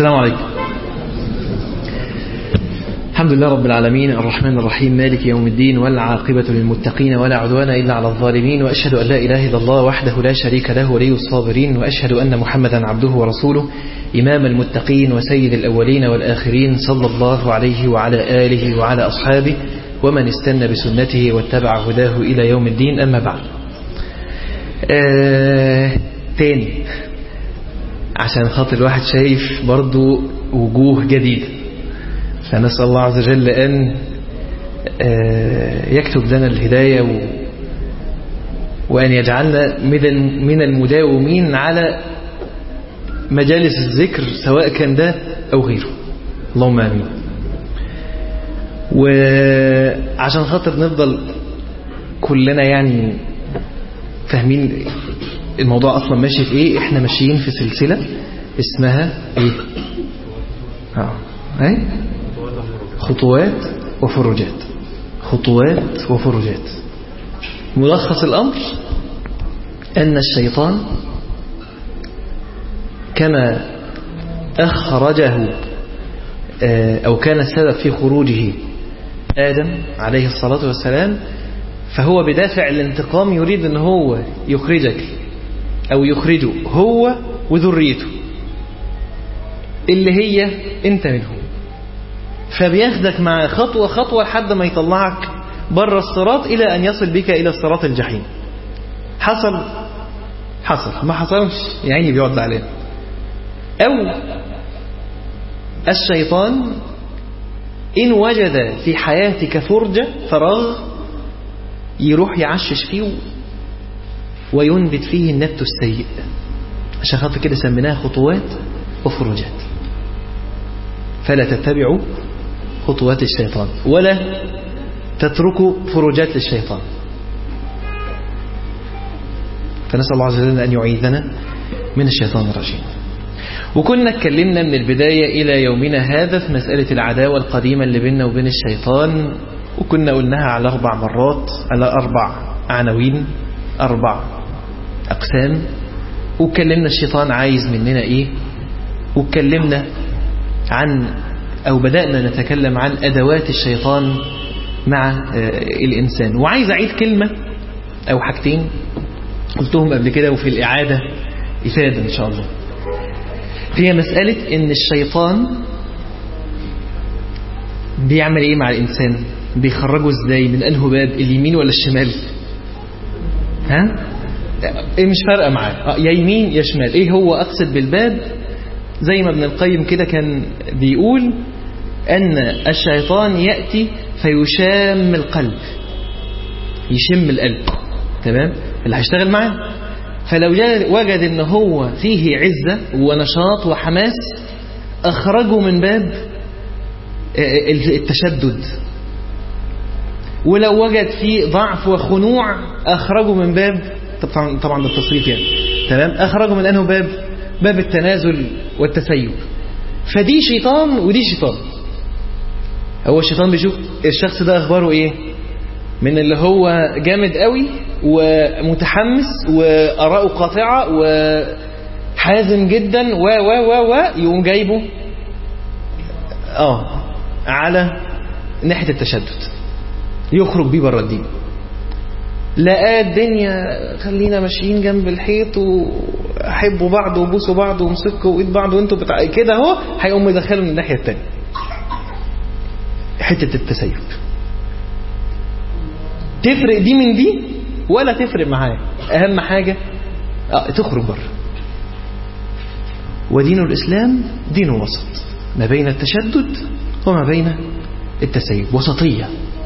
السلام عليكم. الحمد لله رب العالمين الرحمن الرحيم مالك يوم الدين والعاقبة للمتقين ولا عدوان إلا على الظالمين، وأشهد أن لا إله إلا الله وحده لا شريك له ولي الصابرين، وأشهد أن محمدا عبده ورسوله إمام المتقين وسيد الأولين والآخرين، صلى الله عليه وعلى آله وعلى أصحابه ومن استنى بسنته واتبع هداه إلى يوم الدين. أما بعد، تاني عشان خاطر الواحد شايف برضو وجوه جديدة، فنسأل الله عز وجل أن يكتب لنا الهداية وأن يجعلنا من المداومين على مجالس الذكر سواء كان ده أو غيره، اللهم آمين. وعشان خاطر نفضل كلنا يعني فاهمين الموضوع أصلا ماشي في إيه، إحنا ماشيين في سلسلة اسمها إيه؟ خطوات وفروجات. خطوات وفروجات. ملخص الأمر أن الشيطان كما أخرجه أو كان السبب في خروجه آدم عليه الصلاة والسلام، فهو بدافع الانتقام يريد أن هو يخرجك أو يخرجه هو وذريته اللي هي أنت منهم، فبياخدك مع خطوة خطوة لحد ما يطلعك بره الصراط إلى أن يصل بك إلى الصراط الجحيم. حصل ما حصلش يعني بيقعد عليه. أو الشيطان إن وجد في حياتك فرجة فراغ يروح يعشش فيه وينبت فيه النبت السيء، عشان خاطر كده سميناها خطوات وفروجات. فلا تتبعوا خطوات الشيطان ولا تتركوا فروجات للشيطان. فنسأل الله عز وجل أن يعيذنا من الشيطان الرجيم. وكنا اتكلمنا من البداية إلى يومنا هذا في مسألة العداوة القديمة اللي بيننا وبين الشيطان، وكنا قلناها على 4 مرات، على 4 عناوين، 4 أقسام. واتكلمنا الشيطان عايز مننا إيه، واتكلمنا عن أو بدأنا نتكلم عن أدوات الشيطان مع الإنسان. وعايز أعيد كلمة أو حاجتين قلتهم قبل كده وفي الإعادة إفادة إن شاء الله. هي مسألة إن الشيطان بيعمل إيه مع الإنسان، بيخرجه إزاي، من أنه باب، اليمين ولا الشمال؟ إيه مش فارقة معاه، يا يمين يا شمال. إيه هو أقصد بالباب؟ زي ما ابن القيم كده كان بيقول أن الشيطان يأتي فيشام القلب، يشم القلب، تمام، اللي هيشتغل معاه. فلو وجد ان هو فيه عزة ونشاط وحماس أخرجه من باب التشدد، ولو وجد فيه ضعف وخنوع أخرجه من باب طبعا بالتصريف يعني، تمام، أخرجه من أنه باب التنازل والتسيب. فدي شيطان ودي شيطان. هو الشيطان بيشوف الشخص ده أخباره إيه، من اللي هو جامد قوي ومتحمس وآراءه قاطعة وحازم جدا يقوم جايبه على ناحية التشدد، يخرج بيه بره الدين. لقى الدنيا خلينا ماشيين جنب الحيط وحبوا بعض وبوسوا بعض ومسكوا ايد بعض وانتوا كده اهو، هيقوم يدخلوا من الناحية التانية حتة التسيب. تفرق دي من دي ولا تفرق معاه، اهم حاجة تخرج بره. ودين الإسلام دين وسط ما بين التشدد وما بين التسيب، وسطية.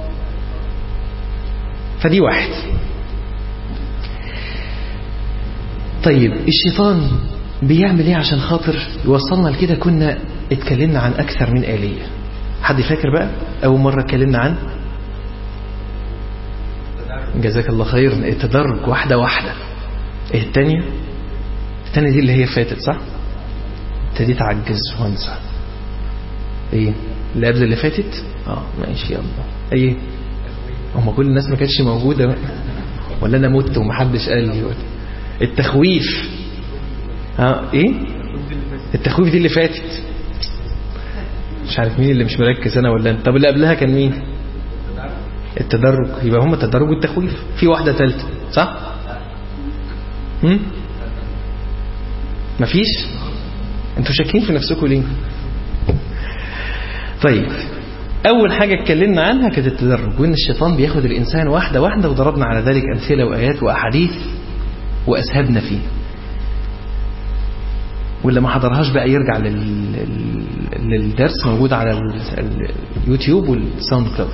فدي واحد. طيب الشيطان بيعمل ايه عشان خاطر يوصلنا لكده؟ كنا اتكلمنا عن أكثر من آلية. حد فاكر بقى أول مرة اتكلمنا عن؟ جزاك الله خير. التدرج واحدة واحدة. ايه التانية دي اللي هي فاتت، صح؟ ابتديت اعجز وانسى. ايه اللي قبل اللي فاتت؟ ماشي يلا. ايه هم كل الناس ما كانتش موجودة ولا انا مت ومحدش قال لي؟ التخويف. ايه التخويف دي اللي فاتت. مش عارف مين اللي مش مركز، انا ولا انت؟ طب اللي قبلها كان مين؟ التدرج. يبقى هم التدرج والتخويف. في واحدة ثالثه صح؟ مفيش؟ انتوا شاكين في نفسكم ليه؟ طيب اول حاجة اتكلمنا عنها كانت التدرج، وان الشيطان بياخد الانسان واحدة واحدة، وضربنا على ذلك امثلة وايات واحاديث واسهبنا فيه. واللي ما حضرهاش بقى يرجع للدرس، موجود على اليوتيوب والساوند كلاود.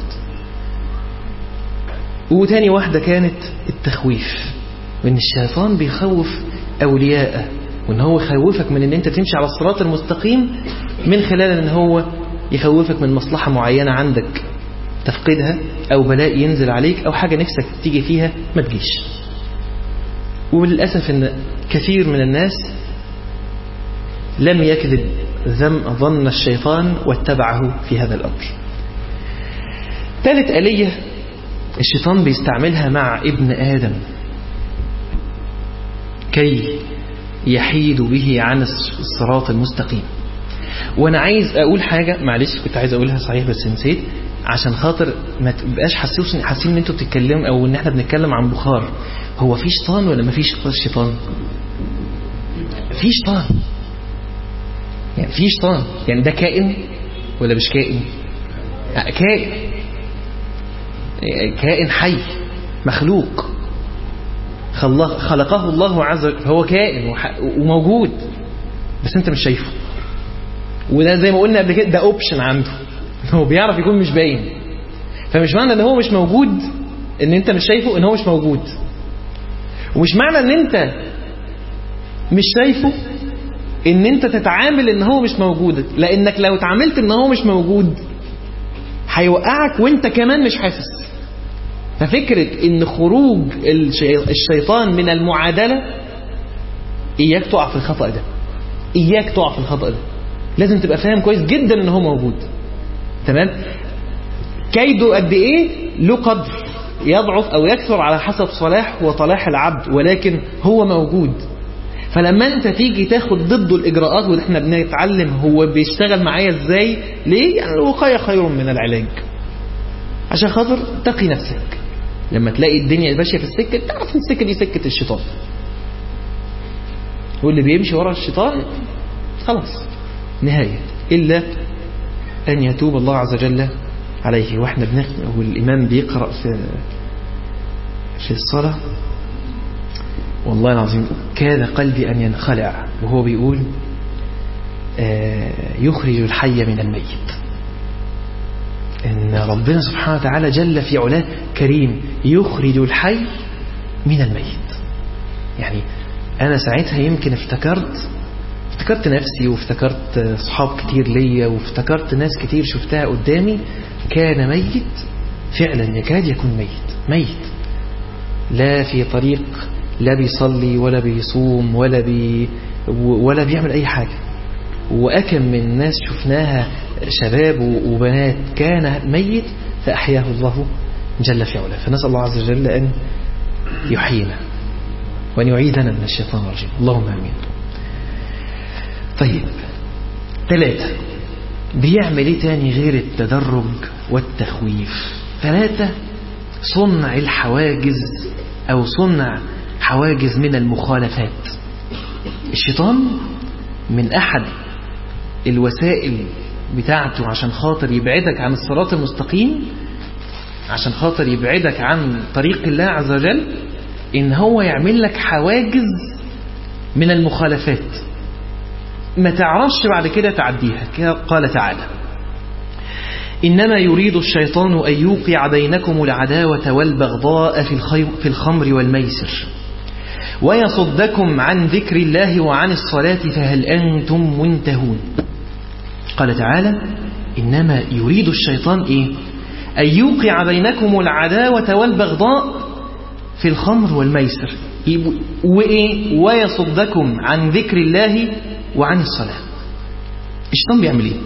وتاني واحدة كانت التخويف، وان الشيطان بيخوف اولياءه، وان هو يخوفك من ان انت تمشي على الصراط المستقيم من خلال ان هو يخوفك من مصلحة معينة عندك تفقدها، او بلاء ينزل عليك، او حاجة نفسك تيجي فيها ما تجيش. وللأسف ان كثير من الناس لم يكذب ظن الشيطان واتبعه في هذا الأمر. ثالث آلية الشيطان بيستعملها مع ابن آدم كي يحيد به عن الصراط المستقيم. وانا عايز اقول حاجة، معلش كنت عايز اقولها صحيح بس نسيت، عشان خاطر ما تبقاش حاسين ان انتوا بتتكلموا او ان احنا بنتكلم عن بخار. هو في شيطان ولا ما فيش شيطان؟ في شيطان، يعني في شيطان، يعني ده كائن ولا مش كائن؟ كائن حي مخلوق خلقه الله عز وجل، هو كائن وموجود بس انت مش شايفه. وده زي ما قلنا قبل كده، ده اوبشن عنده، هو بيعرف يكون مش باين. فمش معنى ان هو مش موجود ان انت مش شايفه ان هو مش موجود، ومش معنى ان انت مش شايفه ان انت تتعامل ان هو مش موجود، لانك لو اتعاملت ان هو مش موجود هيوقعك وانت كمان مش حاسس. ففكرة ان خروج الشيطان من المعادلة، اياك تقع في الخطأ ده، اياك تقع في الخطأ ده. لازم تبقى فاهم كويس جدا ان هو موجود. تمام؟ كيده قد ايه له قدر، يضعف او يكثر على حسب صلاح وطلاح العبد، ولكن هو موجود. فلما انت تيجي تاخد ضده الاجراءات، واحنا بنتعلم هو بيشتغل معايا ازاي، ليه؟ يعني الوقاية خير من العلاج، عشان خاطر تقي نفسك. لما تلاقي الدنيا ماشيه في السكه، تعرف ان السكه دي سكه الشيطان، واللي بيمشي ورا الشيطان خلاص نهايه، الا ان يتوب الله عز وجل عليه. واحنا والامام بيقرا في الصلاه، والله العظيم كاد قلبي أن ينخلع وهو بيقول يخرج الحي من الميت. إن ربنا سبحانه وتعالى جل في علاه كريم يخرج الحي من الميت. يعني أنا ساعتها يمكن افتكرت نفسي، وافتكرت صحاب كتير ليا، وافتكرت ناس كتير شفتها قدامي كان ميت فعلا، يكاد يكون ميت لا في طريق، لا بيصلي ولا بيصوم ولا بيعمل أي حاجة. وأكم من ناس شفناها شباب وبنات كان ميت فأحياه الله جل في علاه. فنسأل الله عز وجل أن يحيينا وأن يعيدنا من الشيطان الرجيم، اللهم آمين. طيب 3 بيعمل ايه تاني غير التدرج والتخويف؟ 3 صنع الحواجز أو صنع حواجز من المخالفات. الشيطان من أحد الوسائل بتاعته عشان خاطر يبعدك عن الصراط المستقيم، عشان خاطر يبعدك عن طريق الله عز وجل، إن هو يعمل لك حواجز من المخالفات ما تعرفش بعد كده تعديها. قال تعالى: إنما يريد الشيطان أن يوقع بينكم العداوة والبغضاء في الخمر والميسر ويصدكم عن ذكر الله وعن الصلاة فهل أنتم منتهون. قال تعالى: إنما يريد الشيطان أن يوقع بينكم العداوة والبغضاء في الخمر والميسر، ويصدكم عن ذكر الله وعن الصلاة. الشيطان بيعمل ايه؟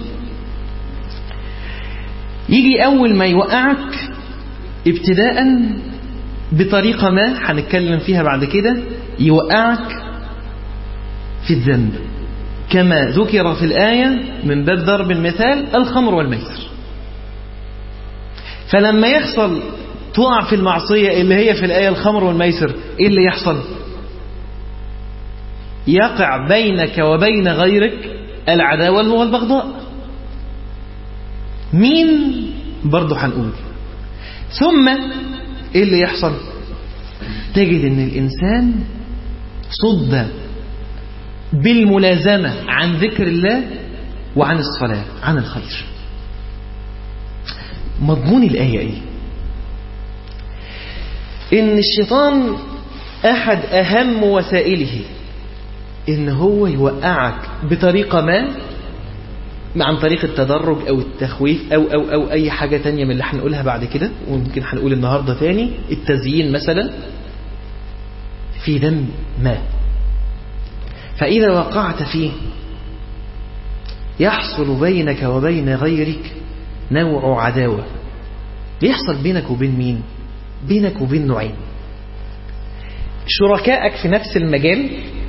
يجي أول ما يوقعك ابتداء بطريقة ما هنتكلم فيها بعد كده، يوقعك في الذنب، كما ذكر في الآية من باب ضرب المثال الخمر والميسر. فلما يحصل تقع في المعصية اللي هي في الآية الخمر والميسر، إيه اللي يحصل؟ يقع بينك وبين غيرك العداوة والبغضاء. مين؟ برضو هنقول. ثم إيه اللي يحصل؟ تجد إن الإنسان صد بالملازمة عن ذكر الله وعن الصلاة عن الخير. مضمون الآية إيه؟ إن الشيطان أحد أهم وسائله إن هو يوقعك بطريقة ما، عن طريق التدرج أو التخويف أو أي حاجة تانية من اللي هنقولها بعد كده، وممكن هنقول النهاردة تاني، التزيين مثلا في ذنب ما، فإذا وقعت فيه يحصل بينك وبين غيرك نوع عداوة. بيحصل بينك وبين مين؟ بينك وبين نوعين: شركائك في نفس المجال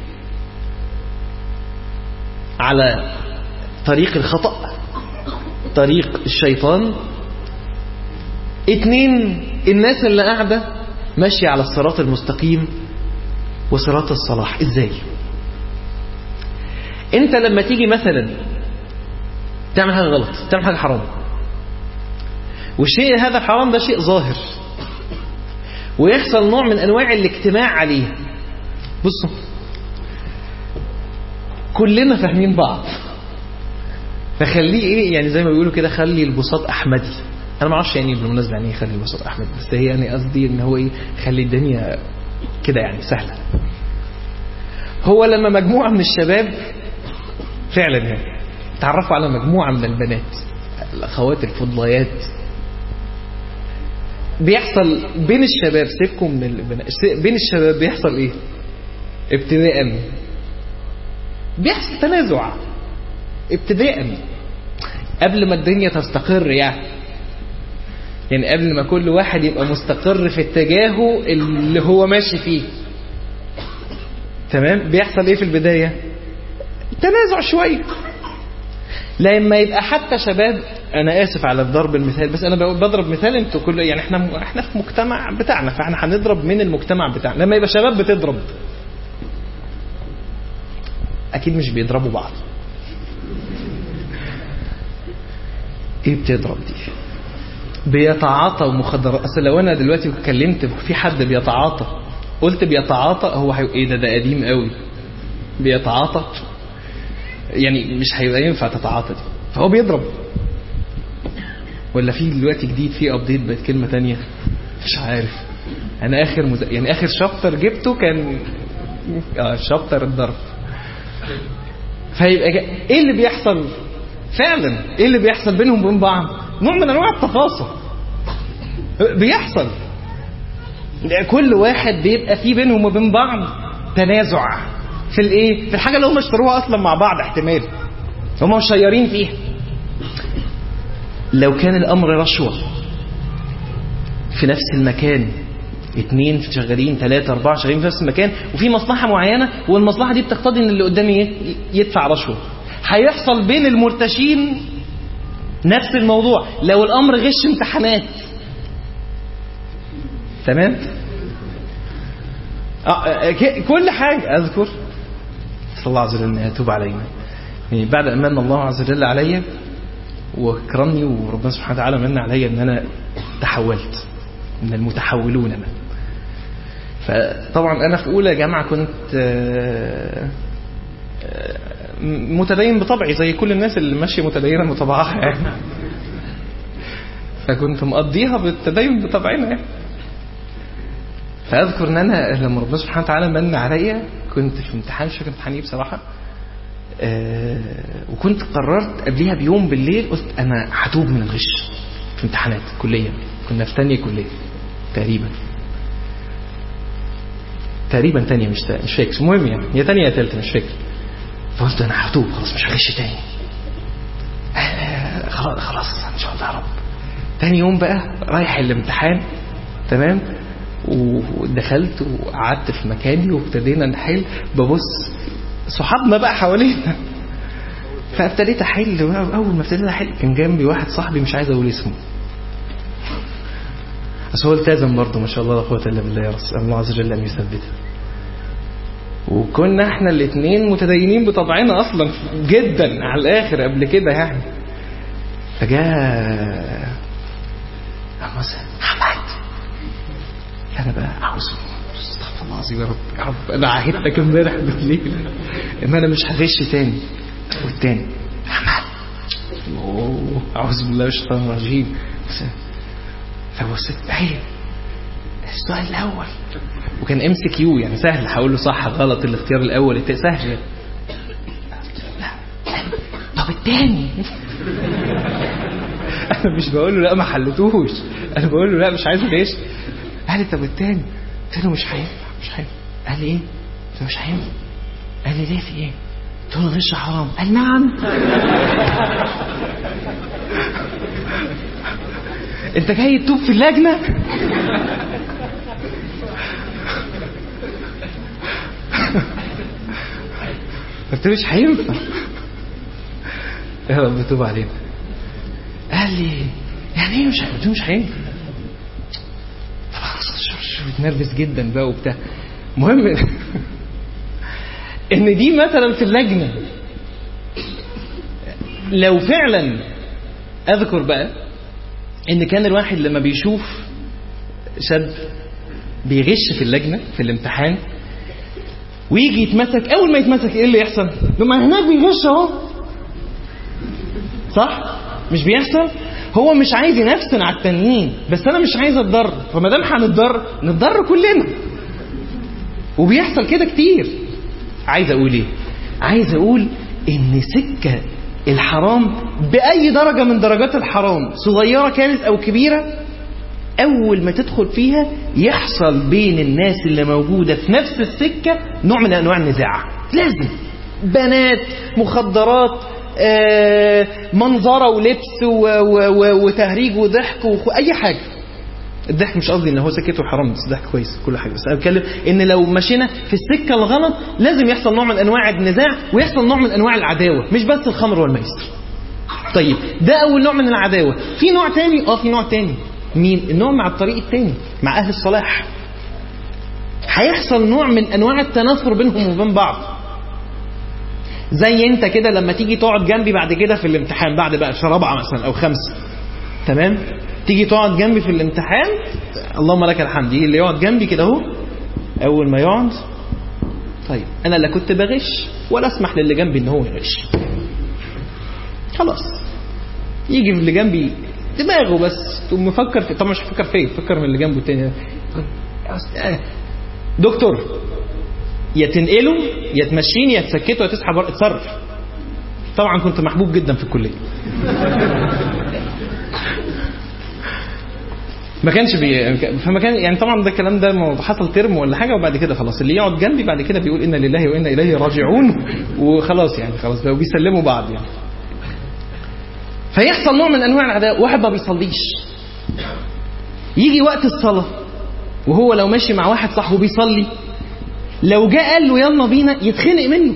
على طريق الخطأ، طريق الشيطان. 2 الناس اللي قاعدة ماشية على الصراط المستقيم وصراط الصلاح. ازاي؟ انت لما تيجي مثلا تعمل حاجة غلط، تعمل حاجة حرام، والشيء هذا الحرام ده شيء ظاهر، ويحصل نوع من انواع الاجتماع عليه. بصوا، كلنا فاهمين بعض، فخليه ايه يعني، زي ما بيقولوا كده، خلي البساط احمدي. انا ما اعرفش يعني بالمناسبه يعني خلي البساط احمدي، بس هي يعني قصدي ان هو ايه، خلي الدنيا كده يعني سهله. هو لما مجموعه من الشباب فعلا يعني تعرفوا على مجموعه من البنات الاخوات الفضليات، بيحصل بين الشباب، سيبكم من البنات، بين الشباب بيحصل ايه ابتداء؟ بيحصل تنازع ابتداء قبل ما الدنيا تستقر، يعني قبل ما كل واحد يبقى مستقر في اتجاهه اللي هو ماشي فيه. تمام؟ بيحصل ايه في البداية؟ تنازع شوية. لما يبقى حتى شباب، انا اسف على ضرب المثال، بس انا بضرب مثال، انتوا كل يعني احنا في مجتمع بتاعنا، فاحنا هنضرب من المجتمع بتاعنا. لما يبقى شباب بتضرب، اكيد مش بيضربوا بعض. ايه بتضرب دي؟ بيتعاطى مخدرات. اصل لو انا دلوقتي اتكلمت في حد بيتعاطى، قلت بيتعاطى، هو ايه ده قديم قوي، بيتعاطى يعني مش هيبقى ينفع تتعاطى دي، فهو بيضرب. ولا في دلوقتي جديد في ابديت بقت كلمه تانية مش عارف. انا اخر شابتر جبته كان شابتر الضرب. فيبقى ايه اللي بيحصل فعلا؟ ايه اللي بيحصل بينهم وبين بعض؟ نوع من انواع التفاصيل بيحصل. كل واحد بيبقى فيه بينهم وبين بعض تنازع في الايه، في الحاجه اللي هم اشتروها اصلا مع بعض. احتمال هم مشيرين فيها. لو كان الامر رشوه في نفس المكان، 2 شغالين 3 4 شغالين في نفس المكان، وفي مصلحه معينه، والمصلحه دي بتقتضي ان اللي قدامي يدفع رشوه، هيحصل بين المرتشين نفس الموضوع. لو الامر غش امتحانات، تمام؟ كل حاجه اذكر صلى الله عز وجل ان يتوب علينا، يعني بعد ان من الله عز وجل عليا وكرمني، وربنا سبحانه وتعالى من عليا ان انا تحولت من المتحولون انا. فطبعا انا في اولى جامعه كنت متدين بطبعي زي كل الناس اللي ماشيه متدينه بطبعها يعني. فكنت مقضيها بالتدين بطبعنا يعني. فاذكر ان انا لما ربنا سبحانه وتعالى من عليا كنت في امتحان، مش فاكر امتحان ايه بصراحه، وكنت قررت قبلها بيوم بالليل، قلت انا هتوب من الغش في امتحانات كليه. كنا في ثانيه كليه تقريبا ثانيه، مش فاكر، المهم يعني هي ثانيه يا ثالثه مش فاكر. فقلت انا هتوب خلاص، مش هغش تاني، خلاص ان شاء الله يا رب. تاني يوم بقى رايح الامتحان، تمام، ودخلت وقعدت في مكاني وابتدينا نحل. ببص صحابنا بقى حوالينا فابتديت احل. اول ما ابتديت احل كان جنبي واحد صاحبي مش عايز اقول اسمه، بس هو التزم برضه ما شاء الله لا قوه الا بالله، يا رب الله عز وجل ان يثبته. وكنا احنا الاثنين متدينين بطبعنا اصلا جدا على الاخر قبل كده يعني. فجاء محمد، انا بقى اعوذ استغفر الله العظيم يا رب انا عهدتك امبارح بالليل ان انا مش هغش تاني. والتاني محمد، اعوذ بالله من الشيطان الرجيم. فبصيت عيب السؤال الاول، وكان ام سي كيو يعني سهل، هقول له صح غلط الاختيار الاول سهل. لا طب الثاني انا مش بقول له لا ما حلتوش، انا بقول له لا مش عايز ليش. قال لي طب الثاني، قلت له مش هينفع مش هينفع. قال لي ايه؟ قلت له مش هينفع. قال لي ليه في ايه؟ قلت له الغش حرام. قال نعم. انت جاي تتوب في اللجنه؟ قلت له مش هينفع. يا رب توب علينا. قال لي يعني ايه مش هينفع؟ قلت له مش هينفع. بتنرفز جدا بقى وبتاع. مهم ان دي مثلا في اللجنه لو فعلا اذكر بقى ان كان الواحد لما بيشوف شاب بيغش في اللجنه في الامتحان ويجي يتمسك، اول ما يتمسك ايه اللي يحصل؟ لما هناك بيغش اهو، صح؟ مش بيحصل؟ هو مش عايز ينافسن على التانيين، بس انا مش عايز اتضرر، فما دام نتضرر كلنا. وبيحصل كده كتير. عايز اقول ايه؟ عايز اقول ان سكه الحرام باي درجه من درجات الحرام صغيره كانت او كبيره، اول ما تدخل فيها يحصل بين الناس اللي موجوده في نفس السكه نوع من انواع النزاع. لازم بنات، مخدرات، منظره ولبس وتهريج وضحك واي حاجه. الضحك مش قصدي ان هو سكته حرام، بس الضحك كويس كل حاجه، بس انا بتكلم ان لو مشينا في السكه الغلط لازم يحصل نوع من انواع النزاع ويحصل نوع من انواع العداوه، مش بس الخمر والميسر. طيب ده اول نوع من العداوه. في نوع تاني، في نوع تاني. مين النوع؟ مع الطريق التاني، مع اهل الصلاح. هيحصل نوع من انواع التنافر بينهم وبين بعض. زي انت كده لما تيجي تقعد جنبي بعد كده في الامتحان، بعد بقى في رابعه مثلا او خمسه، تمام؟ تيجي تقعد جنبي في الامتحان، اللهم لك الحمد، يجي اللي يقعد جنبي كده اهو، اول ما يقعد طيب انا لا كنت بغش ولا اسمح للي جنبي ان هو يغش، خلاص. يجي اللي جنبي دماغه بس تقوم مفكر في، طب مش هفكر فيه، فكر من اللي جنبه التاني. دكتور، يا تنقله يا تمشيني يا تسكته يا تسحب، اتصرف. طبعا كنت محبوب جدا في الكليه. ما كانش فما كان يعني طبعا ده الكلام ده حصل ترم ولا حاجه، وبعد كده خلاص اللي يقعد جنبي بعد كده بيقول انا لله وانا اليه راجعون، وخلاص يعني خلاص لو بيسلموا بعض يعني. فيحصل نوع من انواع العداوه. واحد ما بيصليش، يجي وقت الصلاه وهو لو ماشي مع واحد صاحبه بيصلي، لو جاء قال له يلا بينا يتخنق منه.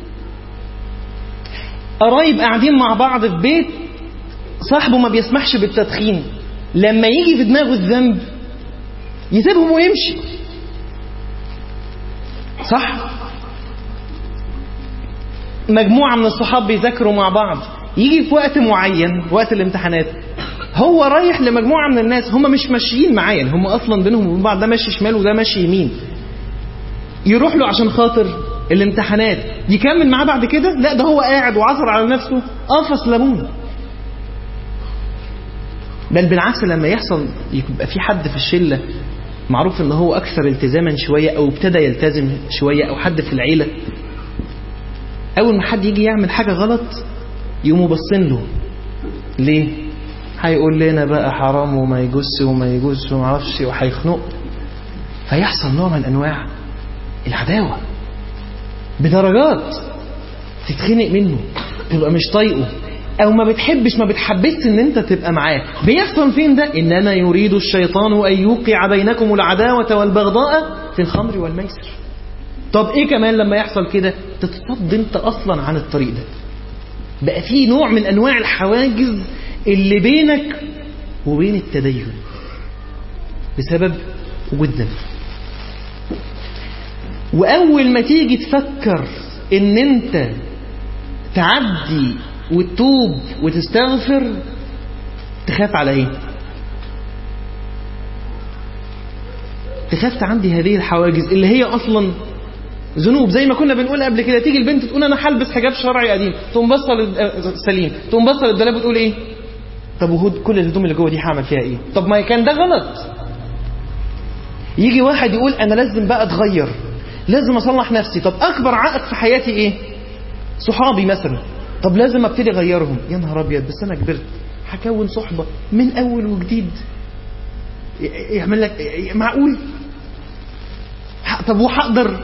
قرايب قاعدين مع بعض في بيت، صاحبه ما بيسمحش بالتدخين، لما يجي في دماغه الذنب يسيبهم ويمشي، صح؟ مجموعة من الصحاب بيذاكروا مع بعض، يجي في وقت معين وقت الامتحانات هو رايح لمجموعة من الناس هم مش ماشيين معاه، يعني هم أصلا بينهم وبين بعض، ده ماشي شمال وده ماشي يمين، يروح له عشان خاطر الامتحانات، يكمل معاه بعد كده؟ لا، ده هو قاعد وعصر على نفسه قفص ليمون. بل بالعكس، لما يحصل يبقى في حد في الشلة معروف ان هو اكثر التزاما شوية او ابتدى يلتزم شوية، او حد في العيلة، اول ما حد يجي يعمل حاجة غلط يقوموا باصين له. ليه؟ هيقول لنا بقى حرام وما يجوز وما يجوز وما اعرفش، وهيخنق. فيحصل نوع من انواع العداوة بدرجات، تتخنق منه، تبقى مش طايقه، او ما بتحبسش ان انت تبقى معاه. بيحصل فين ده؟ انما يريد الشيطان ان يوقع بينكم العداوة والبغضاء في الخمر والميسر. طب ايه كمان لما يحصل كده؟ تتصد انت اصلا عن الطريق ده، بقى في نوع من أنواع الحواجز اللي بينك وبين التدين بسبب وجود ذنب. وأول ما تيجي تفكر إن أنت تعدي وتتوب وتستغفر، تخاف على إيه؟ تخاف تعدي هذه الحواجز اللي هي أصلا ذنوب. زي ما كنا بنقول قبل كده، تيجي البنت تقول أنا هلبس حجاب شرعي قديم، تقوم بصة سليم، تقوم بصة للدولاب وتقول إيه؟ طب وهود كل الهدوم اللي جوه دي هعمل فيها إيه؟ طب ما كان ده غلط. يجي واحد يقول أنا لازم بقى أتغير، لازم أصلح نفسي. طب أكبر عائق في حياتي إيه؟ صحابي مثلا. طب لازم أبتدي أغيرهم. يا نهار أبيض، بس أنا كبرت، هكون صحبة من أول وجديد. يعمل لك معقول؟ طب وهقدر؟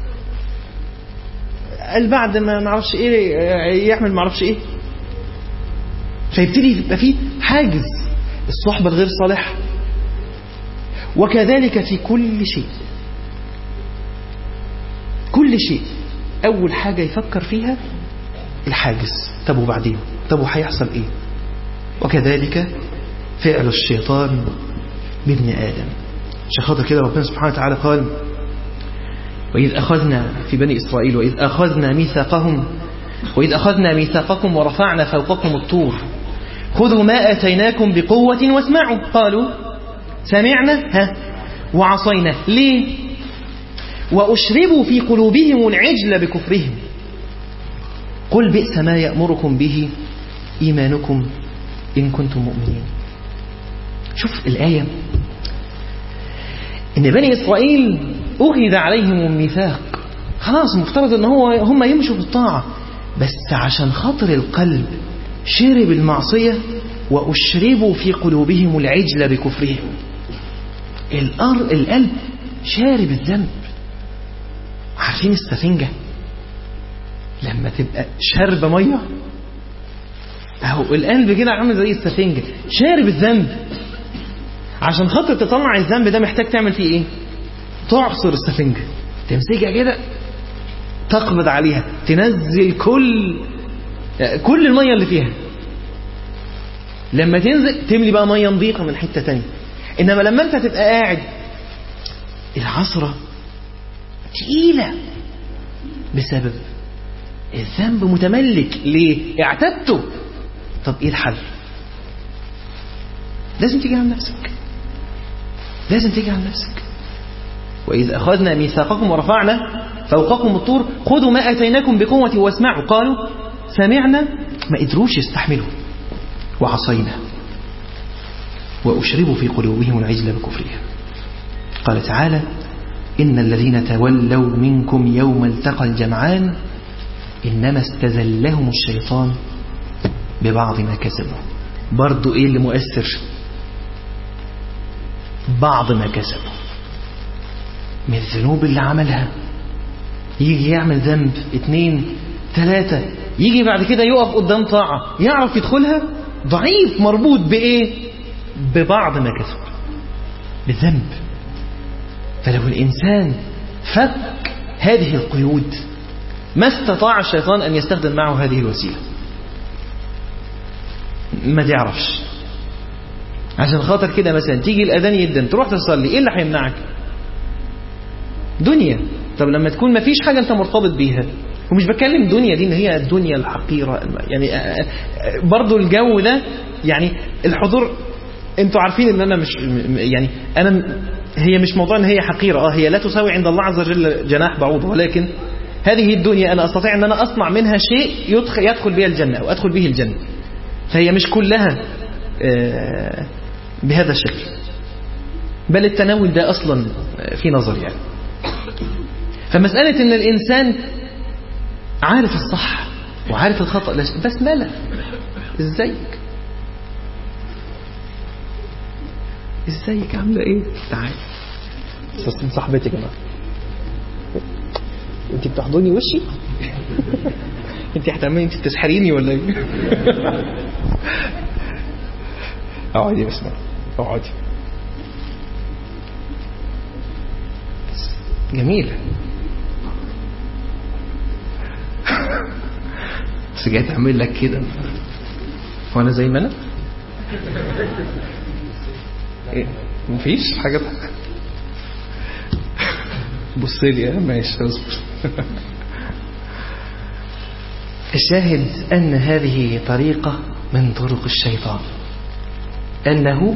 قال بعد ما نعرفش إيه يعمل معرفش إيه. فيبتدي يبقى فيه حاجز، الصحبة الغير صالحة. وكذلك في كل شيء، كل شيء أول حاجة يفكر فيها الحاجز. طب وبعدين؟ طب وهيحصل إيه؟ وكذلك فعل الشيطان بابن آدم. عشان خاطر كده ربنا سبحانه وتعالى قال: وإذ أخذنا في بني إسرائيل وإذ أخذنا ميثاقكم ورفعنا فوقكم الطور خذوا ما آتيناكم بقوة واسمعوا. قالوا سمعنا وعصينا. ليه؟ وأشربوا في قلوبهم العجل بكفرهم قل بئس ما يأمركم به إيمانكم إن كنتم مؤمنين. شوف الآية، إن بني إسرائيل أخذ عليهم الميثاق، خلاص مفترض إن هم يمشوا بالطاعة، بس عشان خاطر القلب شرب المعصية وأشربوا في قلوبهم العجل بكفرهم. القلب شارب الذنب. عارفين السفنجة لما تبقى شاربة مية؟ أهو القلب كده عامل زي السفنجة شارب الذنب. عشان خاطر تطلع الذنب ده محتاج تعمل فيه ايه؟ تعصر السفنجة، تمسكها كده، تقبض عليها، تنزل كل المية اللي فيها. لما تنزل تملي بقى مية نظيفة من حتة تانية. إنما لما أنت تبقى قاعد العصرة تقيلة بسبب الذنب متملك. ليه؟ اعتدته. طب إيه الحل؟ لازم تيجي على نفسك، لازم تيجي على نفسك. وإذ أخذنا ميثاقكم ورفعنا فوقكم الطور خذوا ما آتيناكم بقوة واسمعوا. قالوا سمعنا، ما قدروش يستحملوا، وعصينا وأشربوا في قلوبهم العجل بكفرهم. قال تعالى: إن الذين تولوا منكم يوم التقى الجمعان إنما استزلهم الشيطان ببعض ما كسبوا. برضو إيه اللي مؤثر؟ بعض ما كسبوا من الذنوب اللي عملها. يجي يعمل ذنب 2 3، يجي بعد كده يقف قدام طاعة يعرف يدخلها، ضعيف، مربوط بإيه؟ ببعض ما كسب، بالذنب. فلو الإنسان فك هذه القيود ما استطاع الشيطان أن يستخدم معه هذه الوسيلة. ما تعرفش. عشان خاطر كده مثلا تيجي الأذان يدن تروح تصلي، إيه اللي هيمنعك؟ دنيا. طب لما تكون ما فيش حاجة أنت مرتبط بيها، ومش بتكلم دنيا دي إن هي الدنيا الحقيرة، يعني برضو الجو ده، يعني الحضور، أنتوا عارفين إن أنا مش، يعني أنا هي مش موضوع إن هي حقيرة، هي لا تساوي عند الله عز وجل جناح بعوضة، ولكن هذه الدنيا أنا أستطيع أن أنا أصنع منها شيء يدخل بها الجنة أو أدخل به الجنة، فهي مش كلها بهذا الشكل، بل التناول ده أصلا في نظر يعني. فمسألة إن الإنسان عارف الصح وعارف الخطأ، بس ماله ازيك عاملة ايه؟ تعالي بس صاحبتي يا جماعة، انت بتحضني وشي انت هتعملي، انت بتسحريني ولا ايه؟ اقعدي بس، اقعدي. جميل. بس جاي تعمل لك كده وانا زي ما انا إيه؟ مفيش حاجة بص لي ماشي اصبر. الشاهد أن هذه طريقة من طرق الشيطان، أنه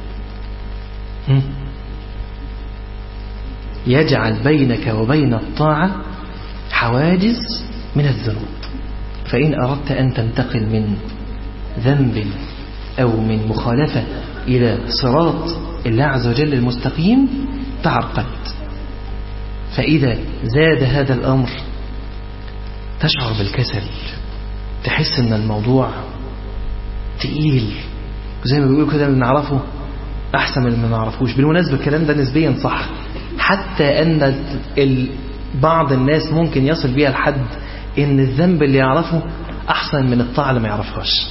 يجعل بينك وبين الطاعة حواجز من الذنوب. فإن أردت أن تنتقل من ذنب أو من مخالفة إلى صراط الله عز وجل المستقيم تعرقلت. فإذا زاد هذا الأمر تشعر بالكسل، تحس أن الموضوع تقيل، زي ما بيقولوا كده بنعرفه أحسن من ما نعرفوش. بالمناسبة الكلام ده نسبيا صح، حتى أن بعض الناس ممكن يصل بيها الحد أن الذنب اللي يعرفه أحسن من الطاعة اللي ما يعرفهاش.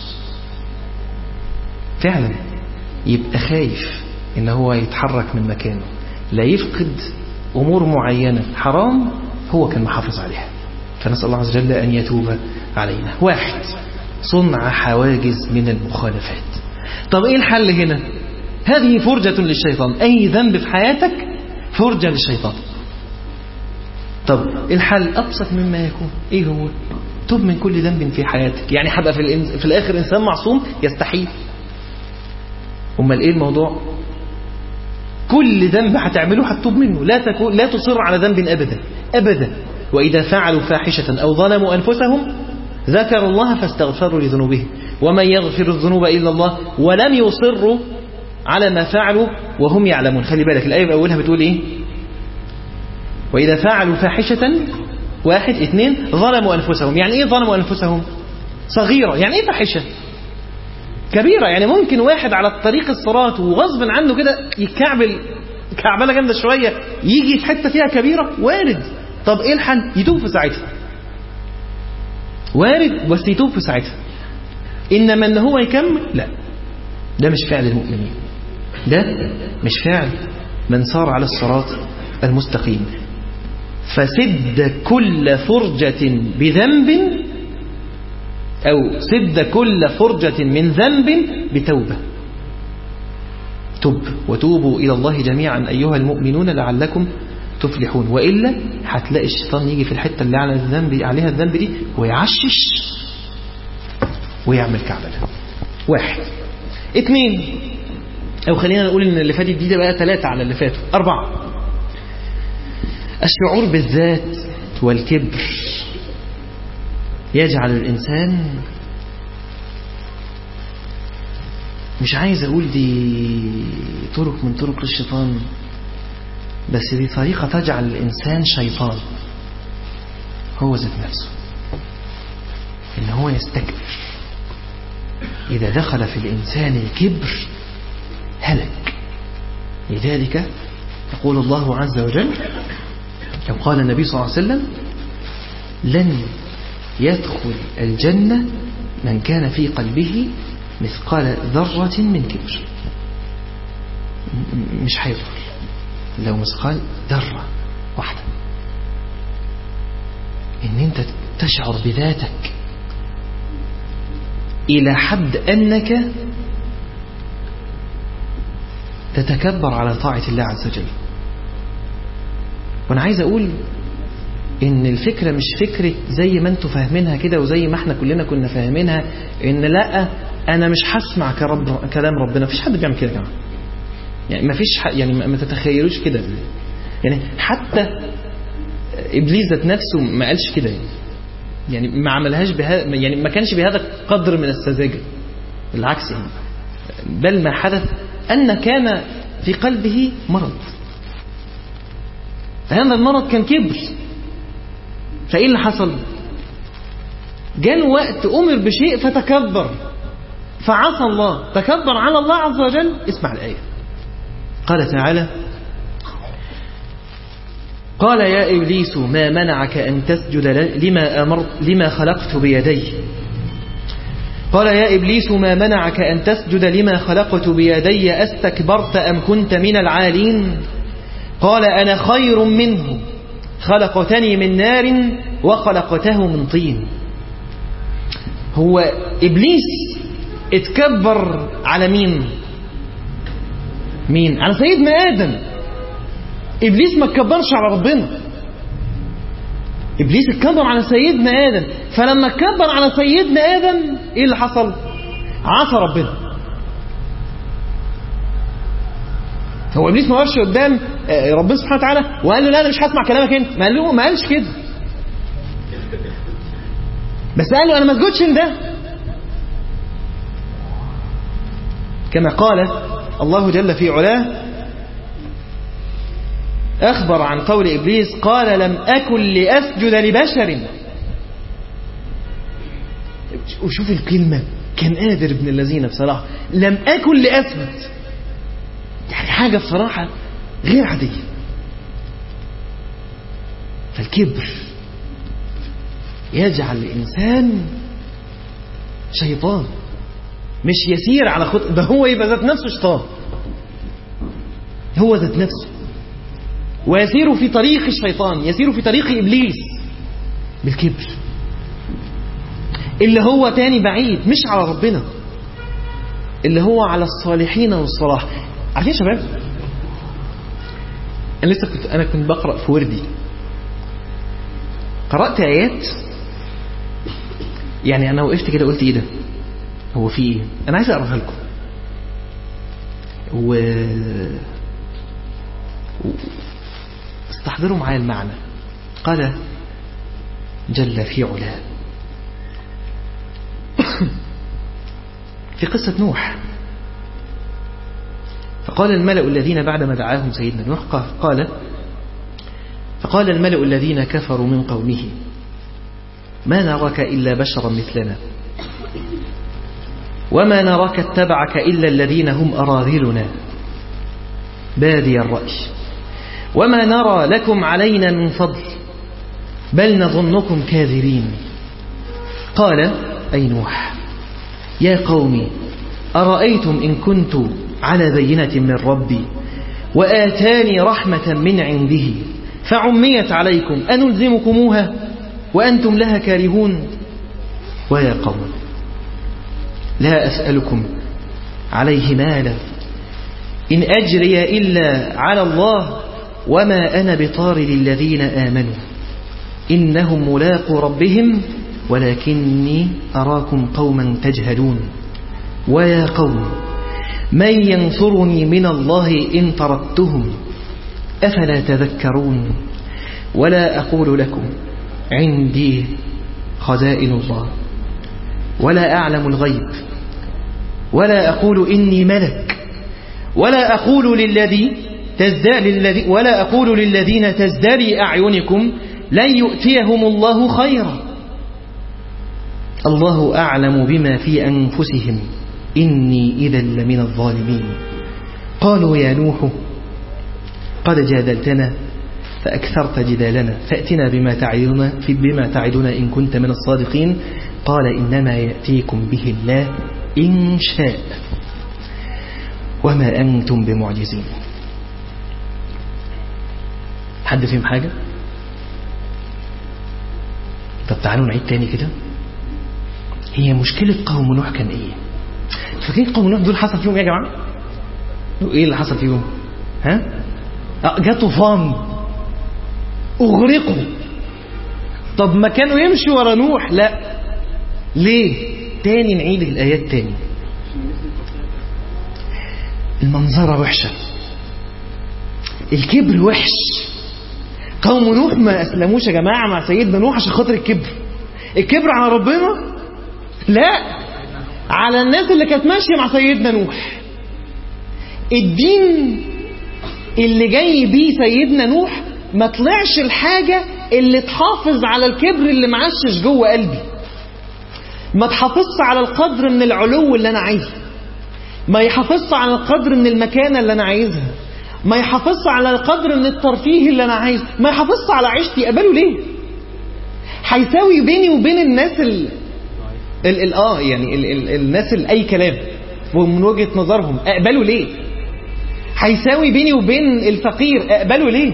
فعلا يبقى خايف أن هو يتحرك من مكانه، لا يفقد أمور معينة حرام هو كان محافظ عليها. فنسأل الله عز وجل أن يتوب علينا. 1. صنع حواجز من المخالفات. طب إيه الحل هنا؟ هذه فرجة للشيطان، أي ذنب في حياتك فرجة للشيطان. طب الحل أبسط مما يكون، إيه هو؟ تب من كل ذنب في حياتك. يعني حبقى في الآخر إنسان معصوم يستحيل. أمال إيه الموضوع؟ كل ذنب هتعمله هتتوب منه، لا تصر على ذنب أبدا أبدا. وإذا فعلوا فاحشة أو ظلموا أنفسهم ذكروا الله فاستغفروا لذنوبهم ومن يغفر الذنوب إلا الله ولم يصروا على ما فعلوا وهم يعلمون. خلي بالك الآية بأولها بتقول إيه؟ وإذا فعلوا فاحشة 1 2 ظلموا أنفسهم. يعني إيه ظلموا أنفسهم؟ صغيرة. يعني إيه فاحشة؟ كبيرة. يعني ممكن واحد على الطريق الصراط وغصب عنه كده يكعبل كعبلة جامدة شوية يجي في حتة فيها كبيرة، وارد. طب إيه الحل؟ يتوب في ساعتها، وارد، بس يتوب في ساعتها. إنما أن هو يكمل، لا، ده مش فعل المؤمنين، ده مش فعل من صار على الصراط المستقيم. فسد كل فرجة بذنب، أو سد كل فرجة من ذنب بتوبة. تب وتوبوا إلى الله جميعا أيها المؤمنون لعلكم تفلحون. وإلا هتلاقي الشيطان يجي في الحتة اللي عليها الذنب دي ويعشش ويعمل كعبلة. 1 2 أو خلينا نقول إن اللي فاتت دي بقى 3 على اللي فاتوا. 4 الشعور بالذات والكبر يجعل الإنسان، مش عايز أقول دي طرق من طرق الشيطان، بس دي طريقة تجعل الإنسان شيطان هو ذات نفسه، إن هو يستكبر. إذا دخل في الإنسان الكبر هلك. لذلك يقول الله عز وجل، أو قال النبي صلى الله عليه وسلم: لن يدخل الجنة من كان في قلبه مثقال ذرة من كبر. مش هيدخل لو مثقال ذرة واحدة. إن أنت تشعر بذاتك إلى حد أنك تتكبر على طاعة الله عز وجل. وأنا عايز أقول إن الفكرة مش فكرة زي ما أنتوا فاهمينها كده وزي ما احنا كلنا كنا فاهمينها، إن لا أنا مش هسمع كلام ربنا. مفيش حد بيعمل كده يا جماعة. يعني مفيش يعني ما تتخيلوش كده. يعني حتى إبليس ذات نفسه ما قالش كده. يعني ما عملهاش يعني ما كانش بهذا قدر من السذاجة. بالعكس يعني. بل ما حدث أن كان في قلبه مرض. هذا المرض كان كبر. فإيه اللي حصل؟ جاء وقت أمر بشيء فتكبر فعصى الله، تكبر على الله عز وجل. اسمع الآية. قال تعالى: قال يا إبليس ما منعك أن تسجد لما خلقت بيدي. قال يا إبليس ما منعك أن تسجد لما خلقت بيدي أستكبرت أم كنت من العالين؟ قال أنا خير منه خلقتني من نار وخلقته من طين. هو إبليس اتكبر على مين؟ على سيدنا آدم. إبليس ما اتكبرش على ربنا. إبليس اتكبر على سيدنا آدم. فلما اتكبر على سيدنا آدم إيه اللي حصل؟ عصى ربنا. هو إبليس ما وقفش قدام ربنا سبحانه وتعالى وقال له لا أنا مش هسمع كلامك أنت. ما قالش كده، بس قال له أنا ما اسجدش لده. كما قال الله جل في علاه أخبر عن قول إبليس قال لم أكن لأسجد لبشر. وشوف الكلمة، كان قادر ابن الذين بصراحة. لم أكن لأسجد، يعني حاجة بصراحة غير عادية. فالكبر يجعل الإنسان شيطان، مش يسير على خطأ، ده هو يبقى ذات نفسه شيطان، هو ذات نفسه، ويسير في طريق الشيطان، يسير في طريق إبليس بالكبر اللي هو تاني بعيد، مش على ربنا، اللي هو على الصالحين والصلاح. عارفين يا شباب، أنا كنت بقرأ في وردي، قرأت آيات، يعني أنا وقفت كده قلت إيه ده، هو في إيه؟ أنا عايز أقرأها لكم استحضروا معايا المعنى. قال جل في علاه في قصة نوح، فقال الملأ الذين بعدما دعاهم سيدنا نوح فقال الملأ الذين كفروا من قومه ما نراك إلا بشرا مثلنا وما نراك اتبعك إلا الذين هم أراذلنا بادي الرأي وما نرى لكم علينا من فضل بل نظنكم كاذبين. قال أي نوح يا قوم أرأيتم إن كنت على بينة من ربي وآتاني رحمة من عنده فعميت عليكم أنلزمكموها وأنتم لها كارهون. ويا قوم لا أسألكم عليه مالا إن أجري إلا على الله وما أنا بطارد الذين آمنوا إنهم ملاقوا ربهم ولكني أراكم قوما تجهلون. ويا قوم من ينصرني من الله إن طردتهم أفلا تذكرون. ولا أقول لكم عندي خزائن الله ولا أعلم الغيب ولا أقول إني ملك ولا أقول للذين تزدري أعينكم لن يؤتيهم الله خيرا الله أعلم بما في أنفسهم إني إذا لمن الظالمين. قالوا يا نوح قد جادلتنا فأكثرت جدالنا فأتنا بما تعدنا إن كنت من الصادقين. قال إنما يأتيكم به الله إن شاء وما أنتم بمعجزين. حد فيهم حاجة؟ طب تعالوا نعيد تاني كده. هي مشكلة قوم نوح كان ايه؟ فاكرين قوم نوح دول حصل فيهم ايه يا جماعة؟ ايه اللي حصل فيهم؟ جاء طوفان اغرقوا. طب ما كانوا يمشوا ورا نوح؟ لا. ليه؟ تاني نعيد الآيات تاني. المنظرة وحشة، الكبر وحش. قوم نوح ما أسلموش يا جماعة مع سيدنا نوح عشان خاطر الكبر على ربنا، لا، على الناس اللي كانت ماشية مع سيدنا نوح. الدين اللي جاي بيه سيدنا نوح ما طلعش الحاجة اللي تحافظ على الكبر اللي معشش جوه قلبي، ما تحافظش على القدر من العلو اللي أنا عايزه، ما يحافظش على القدر من المكانة اللي أنا عايزها، ما يحافظش على القدر من الترفيه اللي أنا عايزه، ما يحافظش على عيشتي. قبله ليه؟ هيساوي بيني وبين الناس يعني الناس أي كلام ومن وجهة نظرهم. أقبله ليه؟ هيساوي بيني وبين الفقير. أقبله ليه؟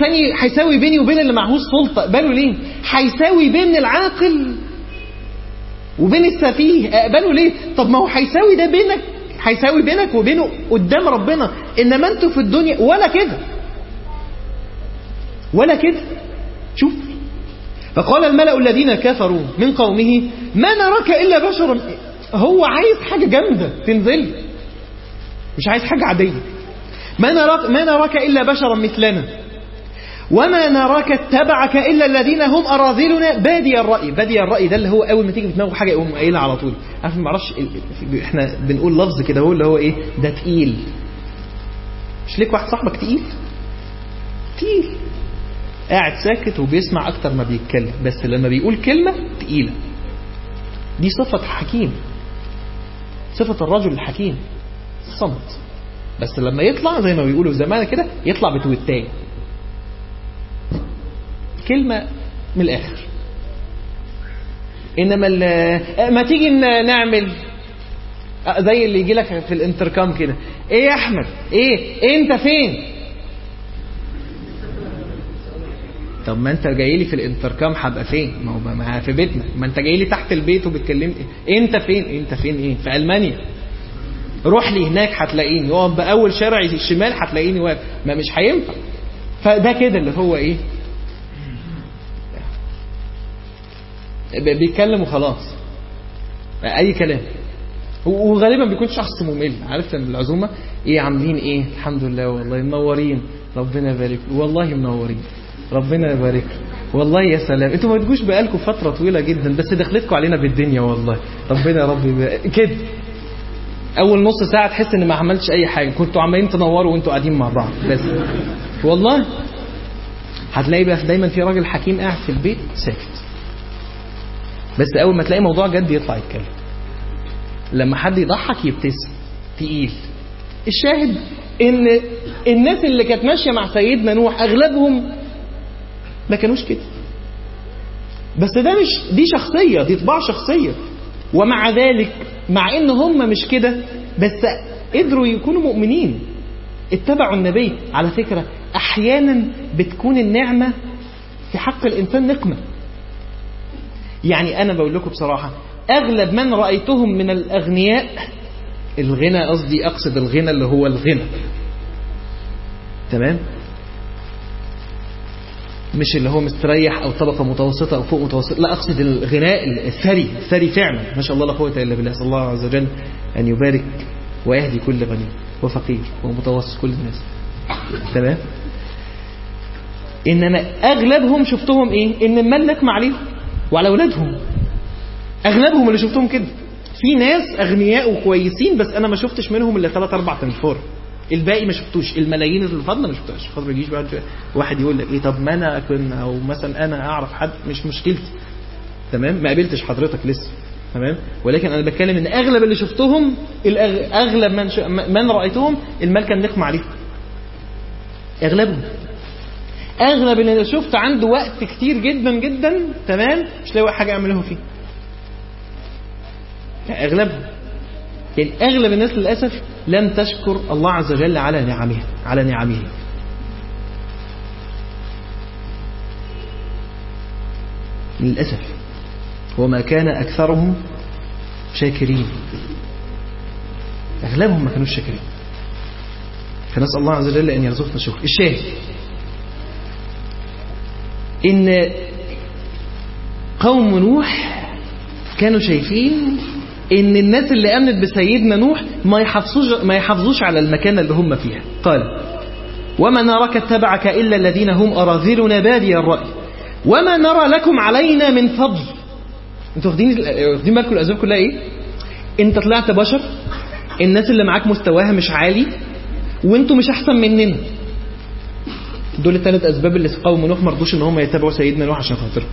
هيساوي بيني وبين اللي معهوش سلطة. أقبله ليه؟ هيساوي بين العاقل وبين السفيه اقبله ليه؟ طب ما هو هيساوي ده بينك، هيساوي بينك وبينه قدام ربنا. انما انتوا في الدنيا ولا كده ولا كده. شوف، فقال الملأ الذين كفروا من قومه ما نراك إلا بشرا. هو عايز حاجة جامدة تنزل، مش عايز حاجة عادية. ما نراك إلا بشرا مثلنا وما نراك اتبعك إلا الذين هم أراذلنا بادي الرأي. بادي الرأي ده اللي هو أول ما تيجي في دماغه حاجة يقوم قايلها على طول. عارف ما اعرفش، احنا بنقول لفظ كده هو اللي هو ايه ده، تقيل. مش ليك واحد صاحبك تقيل قاعد ساكت وبيسمع أكتر ما بيتكلم، بس لما بيقول كلمة تقيلة. دي صفة حكيم، صفة الرجل الحكيم، الصمت. بس لما يطلع زي ما بيقولوا زمان كده يطلع بتويتاية، كلمة من الآخر. إنما ما تيجي نعمل زي اللي يجي لك في الانتركام كده، ايه يا أحمد، ايه انت فين؟ طب ما انت جاي لي في الانتركام هبقى فين؟ ما هو في بيتنا. ما انت جاي لي تحت البيت وبتكلمني انت فين؟ انت فين ايه؟ في ألمانيا. روح لي هناك هتلاقيني واقف بأول شارع الشمال، هتلاقيني واقف. ما مش هينفع. فده كده اللي هو ايه، بيتكلم وخلاص اي كلام. وغالبا بيكون شخص ممل. عارف ان العزومه ايه عاملين ايه؟ الحمد لله والله منورين، ربنا يبارك، والله منورين، ربنا يبارك، والله يا سلام، انتوا ما تجوش بقالكم فتره طويله جدا بس دخلتكم علينا بالدنيا والله، ربنا يا رب يبارك. كده اول نص ساعه تحس ان ما عملتش اي حاجه، كنتوا عمالين تنوروا وانتوا قاعدين مع بعض بس. والله هتلاقي بقى دايما في راجل حكيم قاعد في البيت ساكت، بس اول ما تلاقي موضوع جد يطلع يتكلم. لما حد يضحك يبتسم تقيل. الشاهد ان الناس اللي كانت ماشيه مع سيدنا نوح اغلبهم ما كانوش كده. بس ده مش دي شخصيه، دي طباع شخصيه. ومع ذلك مع ان هم مش كده بس قدروا يكونوا مؤمنين، اتبعوا النبي. على فكره احيانا بتكون النعمه في حق الانسان نقمه. يعني أنا بقول لكم بصراحة أغلب من رأيتهم من الأغنياء، الغنى قصدي، أقصد الغنى اللي هو الغنى، تمام، مش اللي هو مستريح أو طبقة متوسطة أو فوق متوسط، لا، أقصد الغناء الثري فعلا، ما شاء الله لا قوة إلا بالله. صلى الله عز وجل أن يبارك ويهدي كل غني وفقير ومتوسط كل الناس، تمام. إنما أغلبهم شفتهم إيه؟ إن المال نقم عليهم وعلى أولادهم. أغلبهم اللي شفتهم كده. في ناس أغنياء وكويسين بس أنا ما شفتش منهم إلا 3-4 تنفور، الباقي ما شفتوش. الملايين اللي فضلنا ما شفتوش. فضل يجيش بعد واحد يقول لك إيه، طب ما أنا كنا، أو مثلا أنا أعرف حد، مش مشكلتي، تمام، ما قابلتش حضرتك لسه، تمام، ولكن أنا بتكلم إن أغلب اللي شفتهم، أغلب من رأيتهم المال كان نقم عليهم. أغلب اللي شفت عنده وقت كتير جدا جدا، تمام، مش لاقي حاجة يعمله فيه. أغلبهم، يعني أغلب الناس للأسف لم تشكر الله عز وجل على نعمه. للأسف. وما كان أكثرهم شاكرين. أغلبهم ما كانوش شاكرين. فنسأل الله عز وجل أن يرزقنا الشكر. الشاهد إن قوم نوح كانوا شايفين إن الناس اللي آمنت بسيدنا نوح ما يحافظوش على المكان اللي هم فيها. قال: وما نراك اتبعك إلا الذين هم أراذلنا بادي الرأي وما نرى لكم علينا من فضل. انتوا واخدين بالكم الأسباب كلها إيه؟ انت طلعت بشر، الناس اللي معاك مستواها مش عالي، وانتوا مش أحسن مننا. دول الثلاث أسباب اللي قوم نوح مرضوش إن هم يتبعوا سيدنا نوح عشان خاطرهم.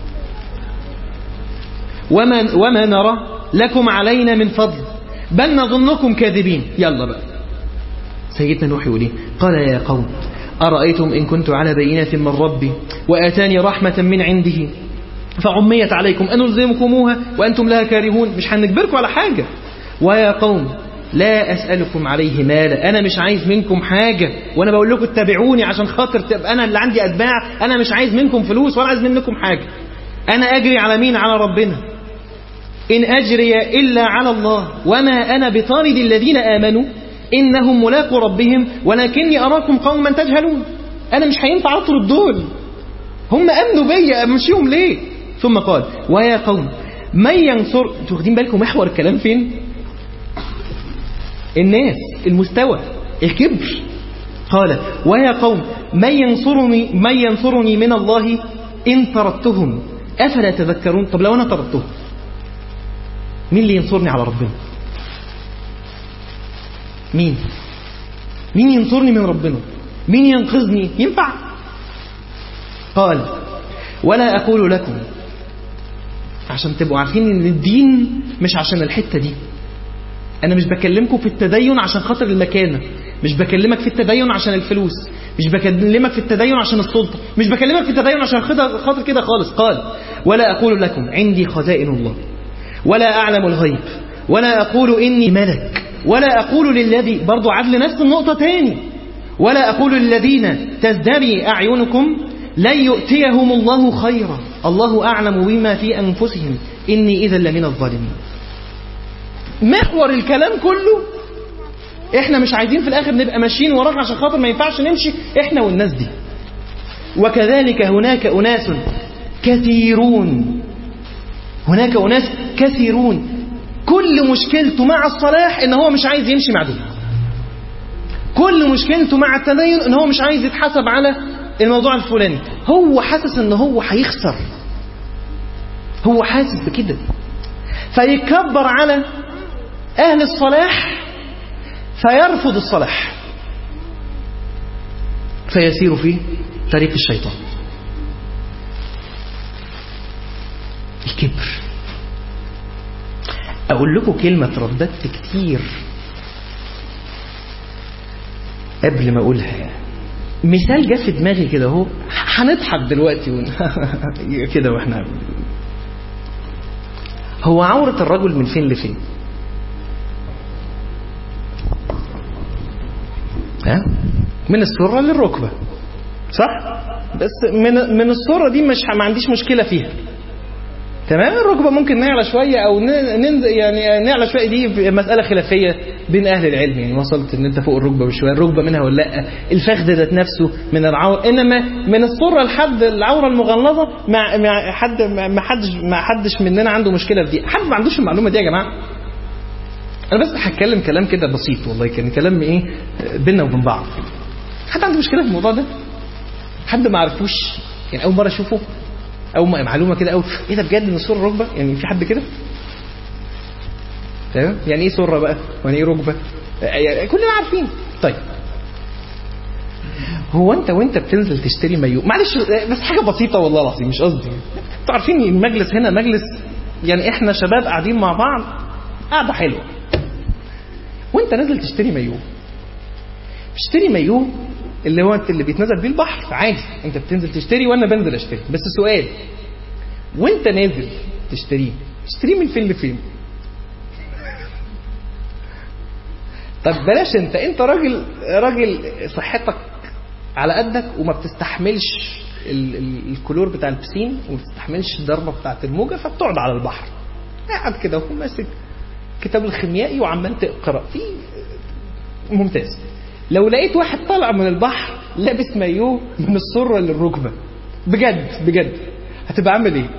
وما نرى لكم علينا من فضل بل نظنكم كاذبين. يلا بقى سيدنا نوح يقول: قال: يا قوم أرأيتم إن كنت على بينة من ربي وآتاني رحمة من عنده فعميت عليكم أنلزمكموها وأنتم لها كارهون. مش هنجبركم على حاجة. ويا قوم لا أسألكم عليه مالا، أنا مش عايز منكم حاجة، وأنا بقول لكم اتبعوني عشان خاطر تبقى أنا اللي عندي أتباع. أنا مش عايز منكم فلوس ولا عايز منكم حاجة. أنا أجري على مين؟ على ربنا. إن أجري إلا على الله وما أنا بطارد الذين آمنوا إنهم ملاقوا ربهم ولكني أراكم قوما تجهلون. أنا مش هينفع أطرد دول، هم أمنوا بي، أمشيهم ليه؟ ثم قال ويا قوم من ينصر. انتوا واخدين بالكم محور الكلام فين؟ الناس، المستوى، الكبر. قال ويا قوم من ينصرني من الله إن طردتهم أفلا تذكرون. طب لو أنا طردتهم مين اللي ينصرني على ربنا؟ مين ينصرني من ربنا؟ مين ينقذني؟ ينفع؟ قال ولا أقول لكم، عشان تبقوا عارفين ان الدين مش عشان الحتة دي. انا مش بكلمكم في التدين عشان خاطر المكانة، مش بكلمك في التدين عشان الفلوس، مش بكلمك في التدين عشان السلطة، مش بكلمك في التدين عشان خاطر كده خالص. قال ولا أقول لكم عندي خزائن الله ولا أعلم الغيب ولا أقول إني ملك ولا أقول للذي، برضو عدل نفس النقطة تاني، ولا أقول للذين تزدري أعينكم لن يؤتيهم الله خيرا الله أعلم بما في أنفسهم إني إذا لمن الظالمين. محور الكلام كله إحنا مش عايزين في الآخر نبقى ماشيين وراك عشان خاطر ما ينفعش نمشي إحنا والناس دي. وكذلك هناك أناس كثيرون، هناك أناس كثيرون كل مشكلته مع الصلاح إن هو مش عايز يمشي مع دول، كل مشكلته مع التدين إن هو مش عايز يتحسب على الموضوع الفلاني، هو حاسس إن هو هيخسر، هو حاسس بكده، فيكبر على أهل الصلاح فيرفض الصلاح فيسير في طريق الشيطان. الكبر. أقول لكم كلمة ترددت كتير قبل ما أقولها، مثال جاء في دماغي كده اهو، هنضحك دلوقتي كده واحنا. هو عورة الرجل من فين لفين؟ ها؟ من السرة للركبة، صح؟ بس من السرة دي مش ما عنديش مشكلة فيها، تمام. الركبة ممكن نعلى شوية أو ننزل، يعني نعلى شوية، دي مسألة خلافية بين أهل العلم، يعني وصلت إن أنت فوق الركبة بشوية، الركبة منها ولا لأ، الفخذ ذات نفسه من العورة، إنما من السرة لحد العورة المغلظة ما حدش مننا عنده مشكلة في دي. حد ما عندوش المعلومة دي يا جماعة؟ أنا بس هتكلم كلام كده بسيط، والله كان كلام إيه بيننا وبين بعض. حد عنده مشكلة في الموضوع ده؟ حد ما عرفوش يعني أول مرة أشوفه أو معلومة كده، أو إيه ده بجد إن السرة ركبة؟ يعني في حد كده؟ تمام؟ يعني إيه سرة بقى؟ يعني إيه ركبة؟ يعني كلنا عارفين. طيب هو أنت وأنت بتنزل تشتري مايو، معلش بس حاجة بسيطة والله العظيم مش قصدي، أنتوا عارفين المجلس هنا مجلس يعني إحنا شباب قاعدين مع بعض قاعدة حلوة، وأنت نازل تشتري مايو، بتشتري مايو اللي هو انت اللي بيتنزل بيه البحر عادي، انت بتنزل تشتري وانا بنزل اشتري، بس سؤال، وانت نازل تشتريه من فين لفين؟ طب بلاش انت راجل صحتك على قدك وما بتستحملش الكلور بتاع البسين وما بتستحملش الضربه بتاعه الموجه، فبتقعد على البحر قاعد كده وماسك كتاب الخيميائي وعمال تقرا فيه ممتاز. لو لقيت واحد طالع من البحر لابس مايوه من السرة للركبة، بجد هتبقى عامل ايه؟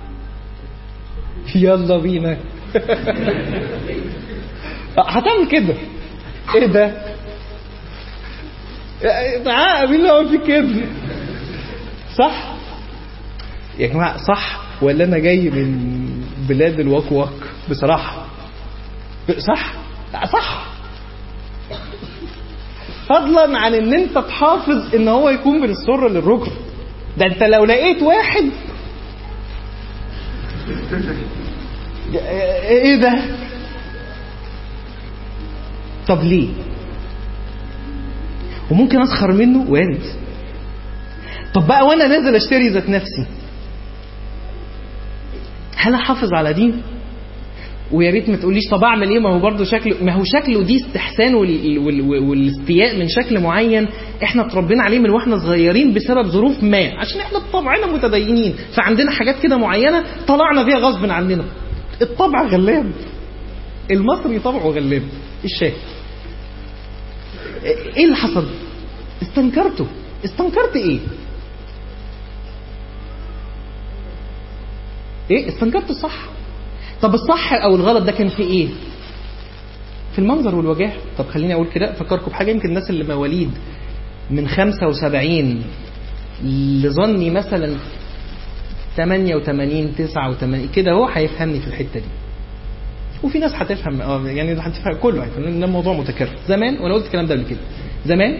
يلا بينا هتعمل كده؟ ايه ده؟ مين اللي هو في كده؟ صح يا جماعة؟ صح ولا انا جاي من بلاد الوكوك بصراحة؟ صح فضلا عن ان انت تحافظ ان هو يكون من السرة للركبة. ده انت لو لقيت واحد ايه ده؟ طب ليه؟ وممكن اسخر منه وارد. طب بقى وانا نازل اشتري ذات نفسي هل احافظ على دي؟ ويا ريت ما تقوليش طب اعمل ايه، ما هو برضه شكله دي استحسان والاستياء من شكل معين احنا اتربينا عليه من واحنا صغيرين بسبب ظروف ما، عشان احنا بطبعنا متدينين فعندنا حاجات كده معينه طلعنا بيها غصب عننا. الطبع غلاب، المصري طبعه غلاب. الشاهد ايه اللي حصل؟ استنكرت ايه استنكرت الصح. طب الصح او الغلط ده كان في ايه؟ في المنظر والوجاه. طب خليني اقول كده، افكركم بحاجه. يمكن الناس اللي مواليد من 75 لظني مثلا 88 89 كده هو هيفهمني في الحته دي، وفي ناس هتفهم يعني هتفهم كله، يعني ان الموضوع متكرر. زمان، وانا قلت الكلام ده قبل كده، زمان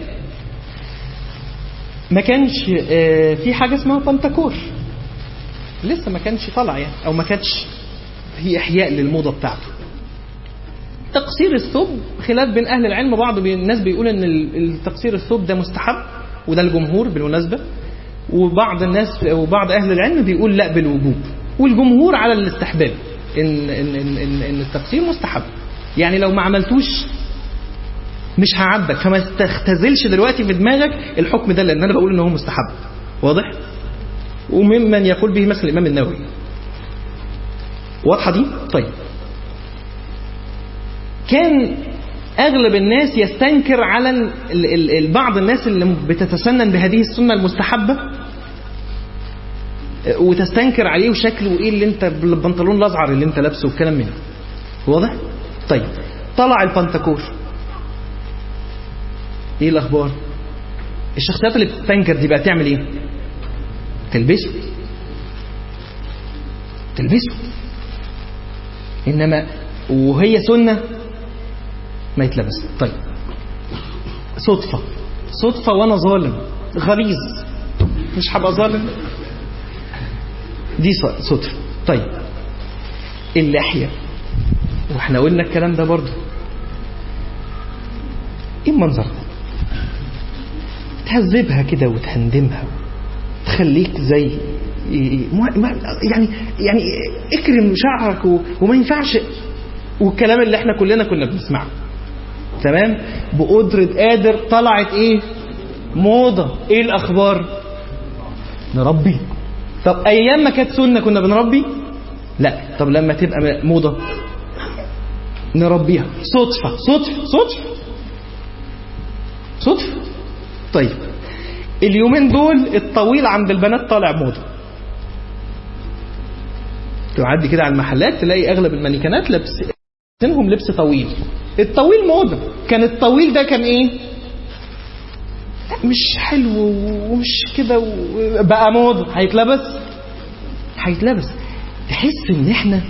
ما كانش في حاجه اسمها بنتكور، لسه ما كانش طالع يعني، او ما كانش هي احياء للموضه بتاعته. تقصير الثوب خلاف بين اهل العلم، بعض الناس بيقول ان التقصير الثوب ده مستحب، وده الجمهور بالمناسبه، وبعض الناس وبعض اهل العلم بيقول لا بالوجوب، والجمهور على الاستحباب، ان التقصير مستحب. يعني لو ما عملتوش مش هعبك، فما تختزلش دلوقتي في دماغك الحكم ده، لان انا بقول ان هو مستحب. واضح؟ وممن يقول به مثل الامام النووي. واضحه دي؟ طيب، كان اغلب الناس يستنكر على بعض الناس اللي بتتسنن بهذه السنه المستحبه، وتستنكر عليه وشكله ايه اللي انت بالبنطلون الازعر اللي انت لابسه والكلام منه. واضح؟ طيب، طلع البنتكور، ايه الاخبار؟ الشخصيات اللي بتستنكر دي بقى تعمل ايه؟ تلبسه. انما وهي سنه ما يتلبس. طيب، صدفه وانا ظالم غليظ، مش هبقى ظالم، دي صدفه. طيب، اللحيه، واحنا قلنا الكلام ده برضو، ايه المنظر ده؟ تهذبها كده وتهندمها، تخليك زي يعني اكرم شعرك وما ينفعش، والكلام اللي احنا كلنا كنا بنسمعه. تمام؟ بقدرة قادر طلعت ايه؟ موضة. ايه الاخبار؟ نربي. طب ايام ما كانت سنة كنا بنربي؟ لا. طب لما تبقى موضة نربيها. صدفة. طيب، اليومين دول الطويل عند البنات طالع موضة. تعدي كده على المحلات تلاقي اغلب المانيكانات لابسينهم لبس طويل. الطويل موضة. كان الطويل ده كان ايه؟ مش حلو ومش كده، بقى موضة. هيتلبس. تحس ان احنا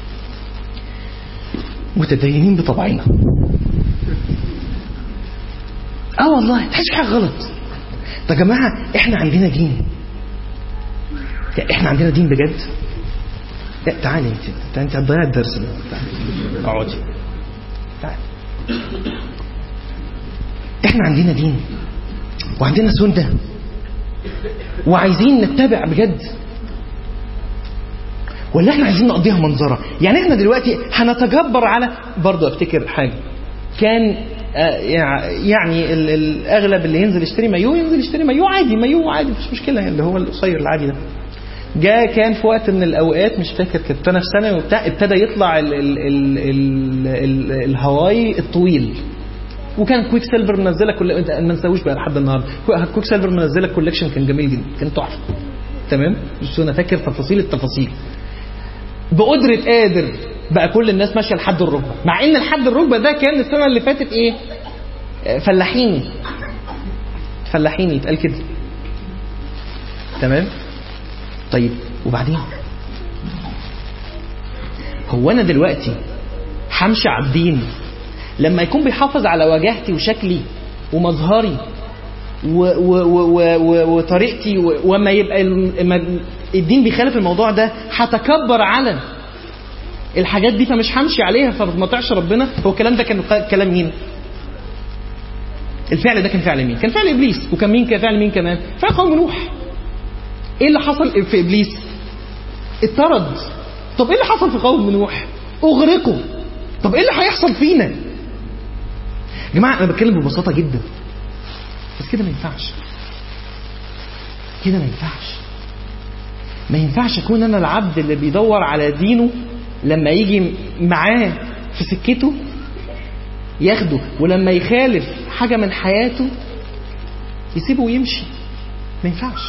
متدينين بطبعنا. والله تحس حاجه غلط. يا جماعه احنا عندنا دين، احنا عندنا دين بجد. لا، تعالي انت هتضيع الدرس ده. اقعدي. تعالي. احنا عندنا دين وعندنا سنه وعايزين نتبع بجد، ولا احنا عايزين نقضيها منظره؟ يعني احنا دلوقتي هنتجبر على، برضه افتكر حاجه، كان يعني الاغلب اللي ينزل يشتري مايو عادي، مفيش مشكله، اللي هو القصير العادي ده. جاء كان في وقت من الاوقات، مش فاكر كنت انا في ثانوي وبتاع، ابتدى يطلع الهواي الطويل، وكان كويك سيلفر منزله ما نسويش بقى لحد النهارده. كويك سيلفر منزله كولكشن كان جميل جدا، كان تحفه. تمام؟ بس انا فاكر التفاصيل. بقدرة قادر بقى كل الناس ماشيه لحد الركبه، مع ان لحد الركبه ده كان السنه اللي فاتت ايه؟ فلاحيني يتقال كده. تمام؟ طيب، وبعدين هو انا دلوقتي همشي على الدين لما يكون بيحافظ على وجاهتي وشكلي ومظهري وطريقتي، وما يبقى الدين بيخالف الموضوع ده هتكبر على الحاجات دي، فمش همشي عليها فما طيعش ربنا؟ هو الكلام ده كان كلام مين؟ الفعل ده كان فعل مين؟ كان فعل ابليس. وكان مين فعل مين كمان؟ فعل قوم نوح. ايه اللي حصل في ابليس؟ اتطرد. طب ايه اللي حصل في قوم نوح؟ اغرقوا. طب ايه اللي هيحصل فينا؟ يا جماعه انا بتكلم ببساطه جدا، بس كده ما ينفعش. ما ينفعش اكون انا العبد اللي بيدور على دينه لما يجي معاه في سكته ياخده، ولما يخالف حاجة من حياته يسيبه ويمشي. ما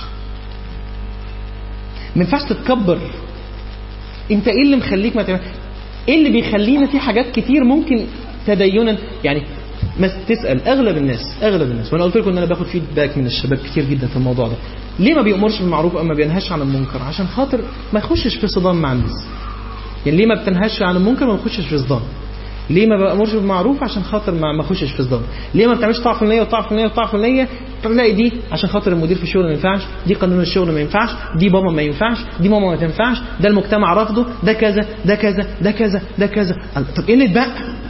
ينفعش تتكبر. انت ايه اللي مخليك ما تعمل؟ ايه اللي بيخلينا في حاجات كتير ممكن تدينا يعني ما تسأل اغلب الناس وانا قلت لكم ان انا باخد فيدباك من الشباب كتير جدا في الموضوع ده، ليه ما بيأمرش بالمعروف او ما بينهاش عن المنكر؟ عشان خاطر ما يخشش في صدام مع الناس. يعني ليه ما بتنهاش عن المنكر ما بيخشش في صدام؟ ليه ما بأمرش بالمعروف؟ عشان خاطر ما اخشش في صدام. ليه ما بتعملش طاعه فلانيه؟ تلاقي دي عشان خاطر المدير في الشغل ما ينفعش، دي قانون الشغل ما ينفعش، دي بابا ما ينفعش، دي ماما ما تنفعش، ده المجتمع رافضه، ده كذا ده كذا ده كذا ده كذا. طب ايه اللي اتبقى؟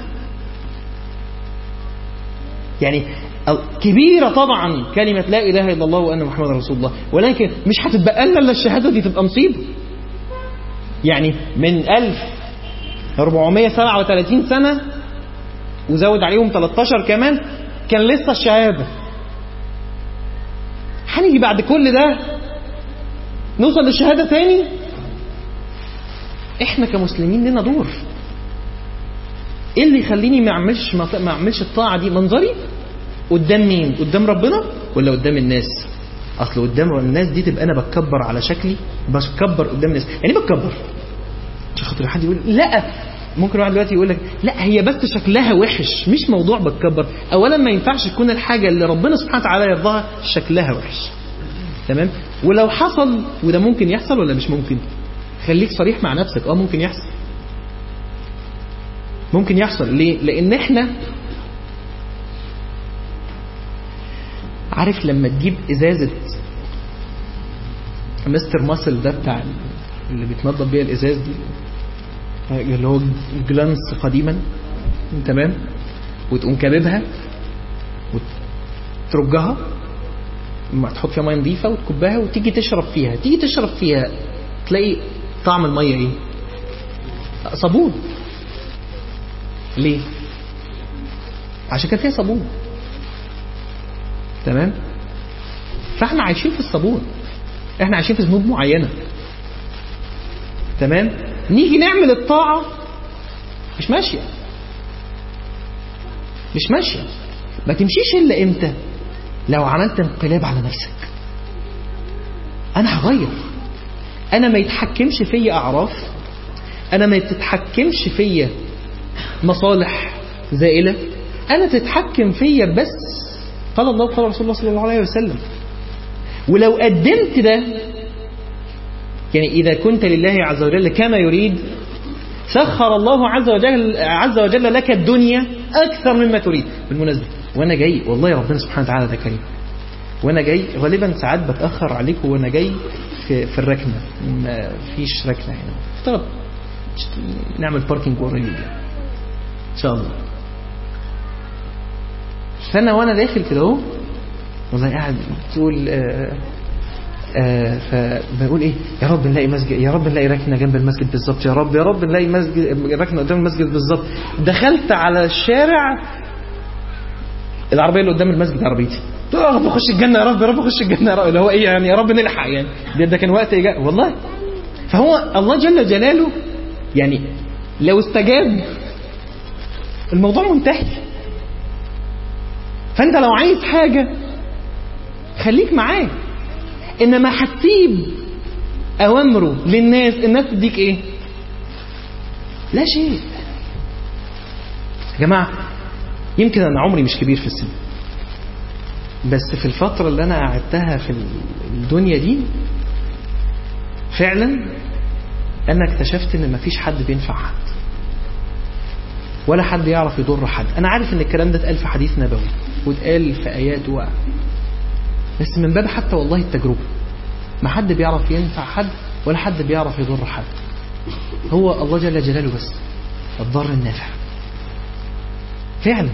يعني كبيرة طبعا كلمة لا إله إلا الله وأن محمد رسول الله، ولكن مش هتتبقى لنا إلا الشهادة دي، تبقى مصيبة. يعني من 1437 سنة وزود عليهم 13 كمان كان لسه الشهادة. هنيجي بعد كل ده نوصل للشهادة تاني؟ احنا كمسلمين لنا دور. ايه اللي يخليني ما اعملش الطاعة دي؟ منظري قدام مين؟ قدام ربنا ولا قدام الناس؟ اصل قدام الناس دي تبقى انا بتكبر على شكلي، بتكبر قدام الناس. يعني بتكبر عشان خاطر حد يقول لا، ممكن واحد دلوقتي يقول لك لا هي بس شكلها وحش، مش موضوع بتكبر. اولا ما ينفعش تكون الحاجه اللي ربنا سبحانه وتعالى يرضاها شكلها وحش، تمام؟ ولو حصل، وده ممكن يحصل ولا مش ممكن؟ خليك صريح مع نفسك. ممكن يحصل. ممكن يحصل. ليه؟ لان احنا عارف لما تجيب ازازه مستر ماسل ده بتاع اللي بيتنضف بيها الازاز دي، اللي هو جلانس قديما، تمام؟ وتقوم كاببها وترجها، تحط فيها ميه نظيفه وتكبها وتيجي تشرب فيها تلاقي طعم الميه ايه؟ صابون. ليه؟ عشان كان فيها صابون، تمام؟ فاحنا عايشين في الصابون، احنا عايشين في ذنوب معينه، تمام؟ نيجي نعمل الطاعه مش ماشيه. ما تمشيش الا امتى؟ لو عملت انقلاب على نفسك. انا هغير، انا ما يتحكمش فيا اعراف، انا ما تتحكمش فيا مصالح زائله، انا تتحكم فيا بس قال الله وقال رسول الله صلى الله عليه وسلم. ولو قدمت ده، يعني إذا كنت لله عز وجل كما يريد سخر الله عز وجل لك الدنيا أكثر مما تريد. بالمناسبة وأنا جاي والله يا ربنا سبحانه وتعالى ده كريم، وأنا جاي غالبا ساعات بتأخر عليكم وأنا جاي في الركنة، ما فيش ركنة هنا، طب نعمل باركينج قريب إن شاء الله. فأنا وأنا داخل كده اهو والله قاعد تقول فبقول ايه؟ يا رب نلاقي مسجد، يا رب نلاقي ركنه جنب المسجد بالظبط، يا رب نلاقي مسجد ركنه قدام المسجد بالظبط. دخلت على الشارع، العربيه اللي قدام المسجد عربيتي، يا رب اخش الجنه، يا رب اخش الجنه، يا رب اللي هو ايه يعني، يا رب نلحق يعني، ده كان وقت والله. فهو الله جل جلاله يعني لو استجاب الموضوع منتهي. فانت لو عايز حاجه خليك معاه، انما هتسيب اوامره للناس، الناس تديك ايه؟ لا شيء. يا جماعه يمكن انا عمري مش كبير في السن، بس في الفتره اللي انا قعدتها في الدنيا دي فعلا انا اكتشفت ان مفيش حد بينفع حد ولا حد يعرف يضر حد. انا عارف ان الكلام ده اتقال في حديث نبوي واتقال في ايات بس من باب حتى والله التجربة، ما حد بيعرف ينفع حد ولا حد بيعرف يضر حد، هو الله جل جلاله بس الضر النافع. فعلا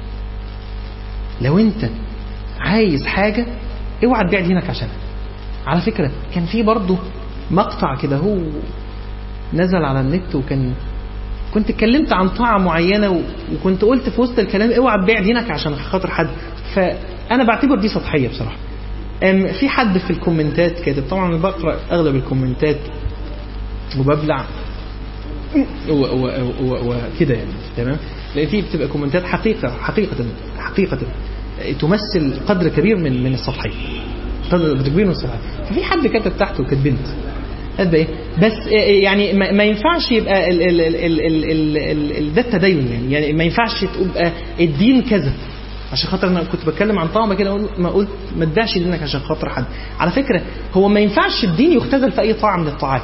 لو انت عايز حاجة اوعى تبيع دينك عشانها. على فكرة كان في برضه مقطع كده هو نزل على النت، كنت اتكلمت عن طاعة معينة وكنت قلت في وسط الكلام اوعى تبيع دينك عشان خاطر حد. فأنا بعتبر دي سطحية بصراحة. في حد في الكومنتات كاتب، طبعا بقرأ أغلب الكومنتات وببلع، وكده يعني. تمام. لان في بتبقى كومنتات حقيقة تمثل قدر كبير من السطحية، قدر كبير من السطحية. ففي حد كتب تحته وكانت بنت هذا ايه بس يعني ما ينفعش يبقى ده التدين يعني ما ينفعش تبقى الدين كذا عشان خاطر انا كنت بتكلم عن طعمه كده ما قلت ما تبيعش دينك عشان خاطر حد. على فكرة هو ما ينفعش الدين يختزل في اي طاعة من الطاعات.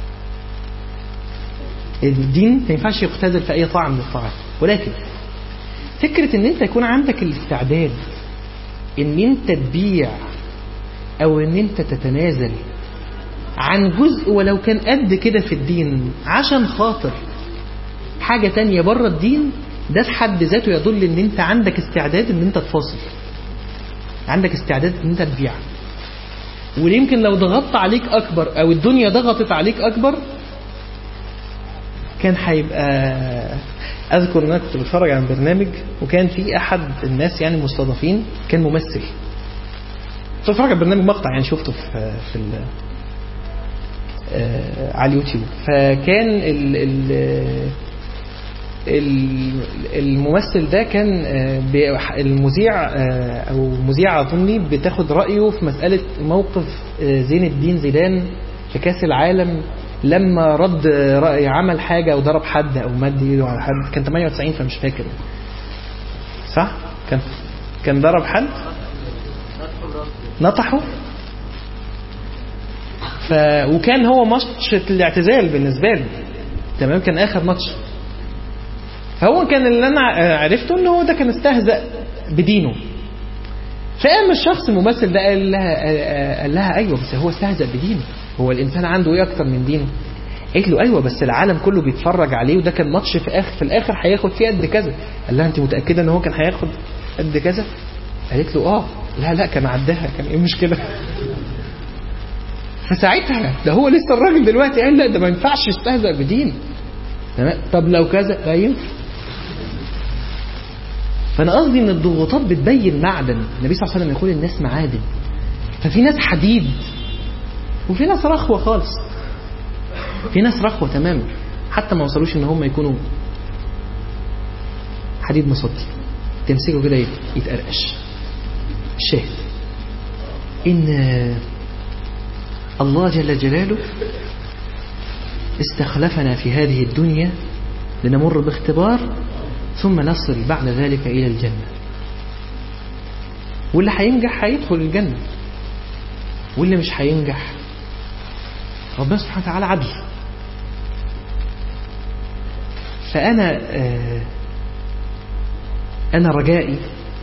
الدين ما ينفعش يختزل في اي طاعة من الطاعات، ولكن فكرة ان انت يكون عندك الاستعداد ان انت تبيع او ان انت تتنازل عن جزء ولو كان قد كده في الدين عشان خاطر حاجة تانية بره الدين، ده في حد ذاته يدل ان انت عندك استعداد ان انت تفاصل، عندك استعداد ان انت تبيع. ويمكن لو ضغطت عليك اكبر او الدنيا ضغطت عليك اكبر كان هيبقى. اذكر ان انا كنت بتفرج على برنامج وكان في احد الناس يعني المستضافين كان ممثل، كنت بتفرج على برنامج مقطع يعني شفته في على اليوتيوب. فكان الممثل ده كان المذيع او مذيعة اظني بتاخد رأيه في مسألة موقف زين الدين زيدان في كاس العالم لما رد رأي عمل حاجة وضرب حد او مد ايده على حد. كان 98 فمش فاكر صح. كان ضرب حد نطحه. وكان هو ماتش الاعتزال بالنسبة له. تمام. كان آخر ماتش. فهو كان اللي أنا عرفته إنه هو ده كان استهزأ بدينه. فقام الشخص الممثل ده قال لها أيوة بس هو استهزأ بدينه. هو الإنسان عنده إيه أكتر من دينه؟ قالت له أيوة بس العالم كله بيتفرج عليه وده كان ماتش في الآخر هياخد فيه قد كذا. قال لها أنت متأكدة إن هو كان هياخد قد كذا؟ قالت له لا كان عدها. كان إيه المشكلة؟ فساعتها ده هو لسه الراجل دلوقتي قال لا ده ما ينفعش يستهزأ بدين. تمام. طب لو كذا لا ينفع. فانا قصدي ان الضغوطات بتبين معدن. النبي صلى الله عليه وسلم يقول الناس معادن. ففي ناس حديد وفي ناس رخوة خالص. في ناس رخوة تماما حتى ما وصلوش ان هم يكونوا حديد مصدي تمسكه كده يتقرقش. الشاهد ان الله جل جلاله استخلفنا في هذه الدنيا لنمر باختبار ثم نصل بعد ذلك إلى الجنة. واللي هينجح هيدخل الجنة واللي مش هينجح ربنا سبحانه وتعالى عدل. فأنا رجائي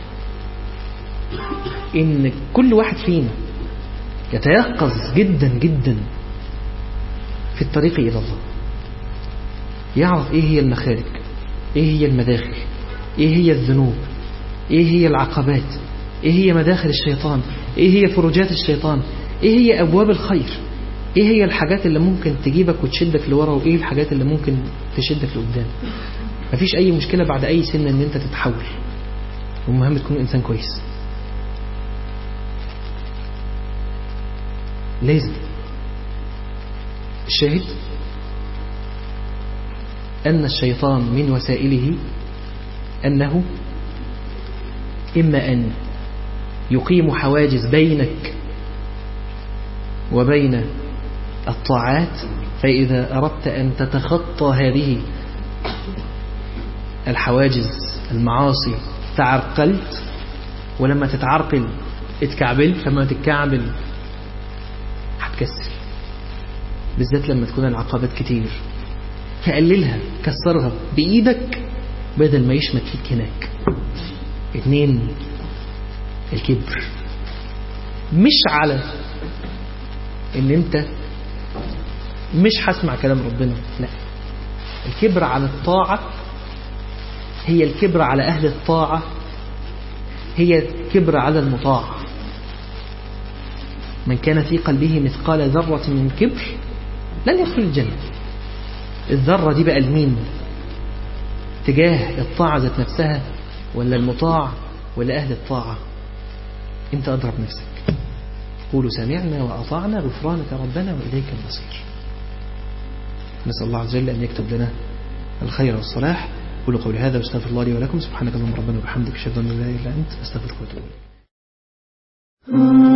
إن كل واحد فينا يتيقظ جدا جدا في الطريق إلى الله، يعرف إيه هي المخارج، إيه هي المداخل، إيه هي الذنوب، إيه هي العقبات، إيه هي مداخل الشيطان، إيه هي فرجات الشيطان، إيه هي أبواب الخير، إيه هي الحاجات اللي ممكن تجيبك وتشدك لورا، وإيه الحاجات اللي ممكن تشدك لقدام. مفيش أي مشكلة بعد أي سن إن أنت تتحول، والمهم تكون إنسان كويس. لازم. الشاهد أن الشيطان من وسائله أنه إما أن يقيم حواجز بينك وبين الطاعات، فإذا أردت أن تتخطى هذه الحواجز المعاصي تعرقلت، ولما تتعرقل اتكعبلت، فما تتكعبل هتكسر، بالذات لما تكون العقبات كتير. فقللها، كسرها بإيدك بدل ما يشمت فيك هناك. 2 الكبر، مش على ان انت مش هسمع كلام ربنا، لا، الكبر على الطاعة، هي الكبر على أهل الطاعة، هي الكبر على المطاع. من كان في قلبه مثقال ذرة من كبر لن يدخل الجنة. الذرة دي بقى لمين؟ تجاه الطاعة ذات نفسها، ولا المطاع، ولا أهل الطاعة؟ انت أضرب نفسك. قولوا سمعنا وأطعنا غفرانك ربنا وإليك المصير. نسأل الله عز وجل أن يكتب لنا الخير والصلاح. قولوا قولي هذا واستغفر الله لي ولكم. سبحانك اللهم ربنا وبحمدك أشهد أن لا إله إلا أنت أستغفرك وأتوب إليك.